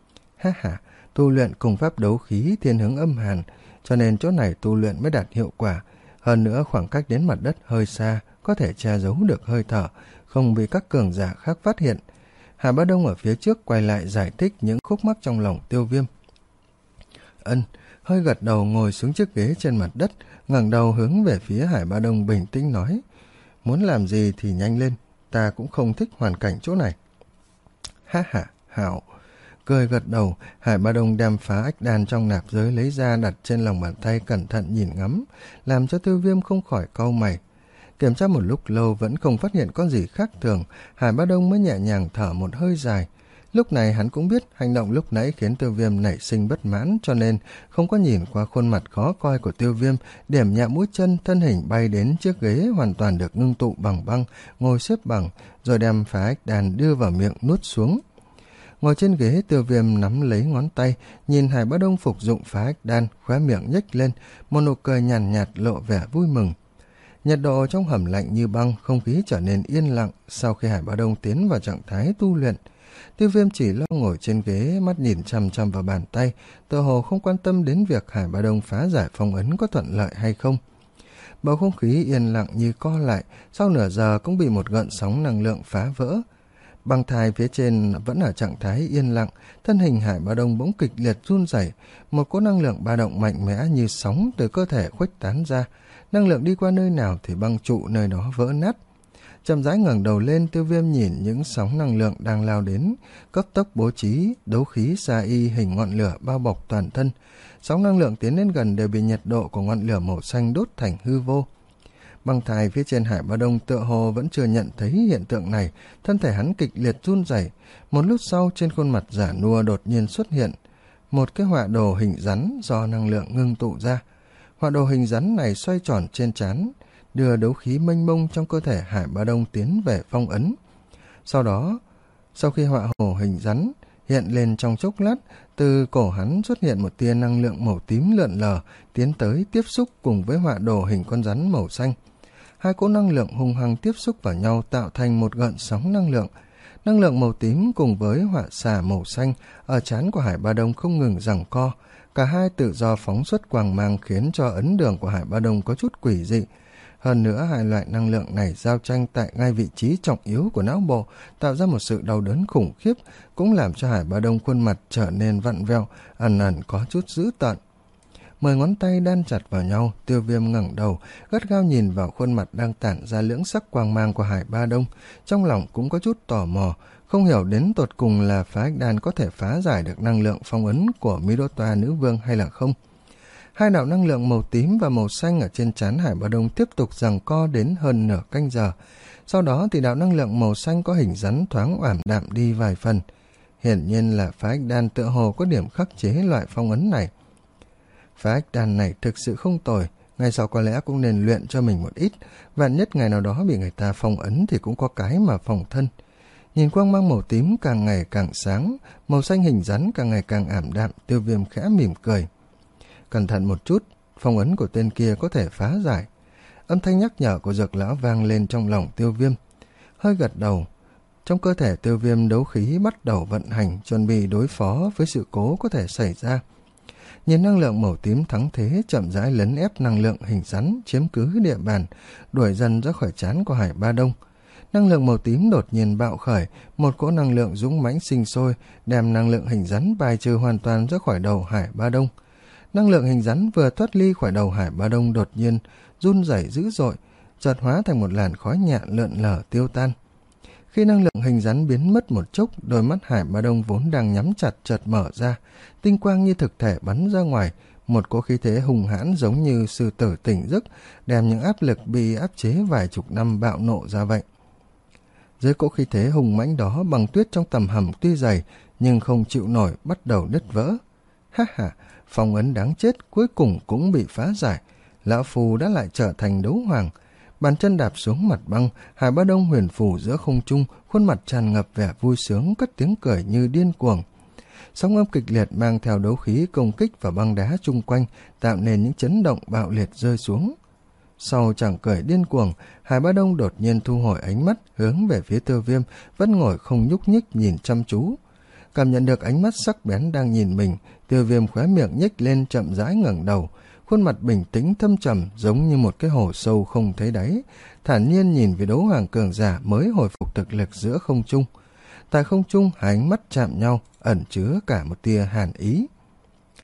Ha ha, tu luyện cùng pháp đấu khí thiên hướng âm hàn, cho nên chỗ này tu luyện mới đạt hiệu quả. Hơn nữa khoảng cách đến mặt đất hơi xa, có thể che giấu được hơi thở, không bị các cường giả khác phát hiện. Hải Ba Đông ở phía trước quay lại giải thích những khúc mắc trong lòng Tiêu Viêm. Ân, hơi gật đầu ngồi xuống chiếc ghế trên mặt đất, ngẩng đầu hướng về phía Hải Ba Đông bình tĩnh nói, muốn làm gì thì nhanh lên, ta cũng không thích hoàn cảnh chỗ này. Ha ha, hảo. Cười gật đầu, Hải Ba Đông đem phá ách đan trong nạp giới lấy ra đặt trên lòng bàn tay cẩn thận nhìn ngắm, làm cho Tiêu Viêm không khỏi cau mày. Kiểm tra một lúc lâu vẫn không phát hiện có gì khác thường, Hải Ba Đông mới nhẹ nhàng thở một hơi dài. Lúc này hắn cũng biết hành động lúc nãy khiến Tiêu Viêm nảy sinh bất mãn, cho nên không có nhìn qua khuôn mặt khó coi của Tiêu Viêm, điểm nhẹ mũi chân, thân hình bay đến chiếc ghế hoàn toàn được ngưng tụ bằng băng, ngồi xếp bằng, rồi đem phá ách đan đưa vào miệng nuốt xuống. Ngồi trên ghế, Tiêu Viêm nắm lấy ngón tay, nhìn Hải Ba Đông phục dụng phá ách đan, khóe miệng nhếch lên, một nụ cười nhàn nhạt, nhạt lộ vẻ vui mừng. Nhiệt độ trong hầm lạnh như băng, không khí trở nên yên lặng sau khi Hải Ba Đông tiến vào trạng thái tu luyện. Tiêu Viêm chỉ lo ngồi trên ghế, mắt nhìn chăm chăm vào bàn tay, tựa hồ không quan tâm đến việc Hải Ba Đông phá giải phong ấn có thuận lợi hay không. Bầu không khí yên lặng như co lại, sau nửa giờ cũng bị một gợn sóng năng lượng phá vỡ. Băng thai phía trên vẫn ở trạng thái yên lặng, thân hình Hải Ba Đông bỗng kịch liệt run rẩy, một cỗ năng lượng ba động mạnh mẽ như sóng từ cơ thể khuếch tán ra, năng lượng đi qua nơi nào thì băng trụ nơi đó vỡ nát. Chậm rãi ngẩng đầu lên, Tiêu Viêm nhìn những sóng năng lượng đang lao đến, cấp tốc bố trí đấu khí sa y hình ngọn lửa bao bọc toàn thân. Sóng năng lượng tiến đến gần đều bị nhiệt độ của ngọn lửa màu xanh đốt thành hư vô. Băng thai phía trên Hải Ba Đông tựa hồ vẫn chưa nhận thấy hiện tượng này, thân thể hắn kịch liệt run rẩy. Một lúc sau, trên khuôn mặt già nua đột nhiên xuất hiện một cái họa đồ hình rắn do năng lượng ngưng tụ ra. Họa đồ hình rắn này xoay tròn trên trán, đưa đấu khí mênh mông trong cơ thể Hải Ba Đông tiến về phong ấn. Sau đó, sau khi họa hồ hình rắn hiện lên trong chốc lát, từ cổ hắn xuất hiện một tia năng lượng màu tím lượn lờ, tiến tới tiếp xúc cùng với họa đồ hình con rắn màu xanh. Hai cỗ năng lượng hung hăng tiếp xúc vào nhau tạo thành một gợn sóng năng lượng. Năng lượng màu tím cùng với họa xà màu xanh ở trán của Hải Ba Đông không ngừng giằng co. Cả hai tự do phóng xuất quang mang khiến cho ấn đường của Hải Ba Đông có chút quỷ dị. Hơn nữa, hai loại năng lượng này giao tranh tại ngay vị trí trọng yếu của não bộ, tạo ra một sự đau đớn khủng khiếp, cũng làm cho Hải Bá Đông khuôn mặt trở nên vặn vẹo, ẩn ẩn có chút dữ tợn. Mười ngón tay đan chặt vào nhau, Tiêu Viêm ngẩng đầu, gắt gao nhìn vào khuôn mặt đang tản ra lưỡng sắc quang mang của Hải Bá Đông, trong lòng cũng có chút tò mò, không hiểu đến tột cùng là phá ách đan có thể phá giải được năng lượng phong ấn của Minotaur nữ vương hay là không. Hai đạo năng lượng màu tím và màu xanh ở trên trán Hải Bá Đông tiếp tục giằng co đến hơn nửa canh giờ. Sau đó thì đạo năng lượng màu xanh có hình rắn thoáng oảm đạm đi vài phần. Hiển nhiên là phá ách đan tựa hồ có điểm khắc chế loại phong ấn này. Phá ách đan này thực sự không tồi, ngày sau có lẽ cũng nên luyện cho mình một ít, vạn nhất ngày nào đó bị người ta phong ấn thì cũng có cái mà phòng thân. Nhìn quang mang màu tím càng ngày càng sáng, màu xanh hình rắn càng ngày càng ảm đạm, Tiêu Viêm khẽ mỉm cười. Cẩn thận một chút, phong ấn của tên kia có thể phá giải. Âm thanh nhắc nhở của Dược lão vang lên trong lòng Tiêu Viêm. Hơi gật đầu, trong cơ thể Tiêu Viêm đấu khí bắt đầu vận hành, chuẩn bị đối phó với sự cố có thể xảy ra. Nhìn năng lượng màu tím thắng thế chậm rãi lấn ép năng lượng hình rắn chiếm cứ địa bàn, đuổi dần ra khỏi trán của Hải Bá Đông. Năng lượng màu tím đột nhiên bạo khởi, một cỗ năng lượng dũng mãnh sinh sôi, đem năng lượng hình rắn bài trừ hoàn toàn ra khỏi đầu Hải Bá Đông. Năng lượng hình rắn vừa thoát ly khỏi đầu Hải Bá Đông đột nhiên run rẩy dữ dội, chợt hóa thành một làn khói nhẹ lượn lờ tiêu tan. Khi năng lượng hình rắn biến mất một chốc, đôi mắt Hải Bá Đông vốn đang nhắm chặt chợt mở ra, tinh quang như thực thể bắn ra ngoài, một cỗ khí thế hùng hãn giống như sư tử tỉnh giấc, đem những áp lực bị áp chế vài chục năm bạo nộ ra vậy. Dưới cỗ khí thế hùng mãnh đó, băng tuyết trong tầm hầm tuy dày nhưng không chịu nổi, bắt đầu nứt vỡ. Ha ha, phong ấn đáng chết cuối cùng cũng bị phá giải, lão phù đã lại trở thành đấu hoàng. Bàn chân đạp xuống mặt băng, Hải Bá Đông huyền phù giữa không trung, khuôn mặt tràn ngập vẻ vui sướng, cất tiếng cười như điên cuồng. Sóng âm kịch liệt mang theo đấu khí công kích vào băng đá chung quanh, tạo nên những chấn động bạo liệt rơi xuống. Sau chàng cười điên cuồng, Hải Bá Đông đột nhiên thu hồi ánh mắt, hướng về phía Tiêu Viêm, vẫn ngồi không nhúc nhích nhìn chăm chú. Cảm nhận được ánh mắt sắc bén đang nhìn mình, Tiêu Viêm khóe miệng nhếch lên chậm rãi ngẩng đầu, khuôn mặt bình tĩnh thâm trầm giống như một cái hồ sâu không thấy đáy, thản nhiên nhìn về đấu hoàng cường giả mới hồi phục thực lực giữa không trung. Tại không trung, hai ánh mắt chạm nhau, ẩn chứa cả một tia hàn ý.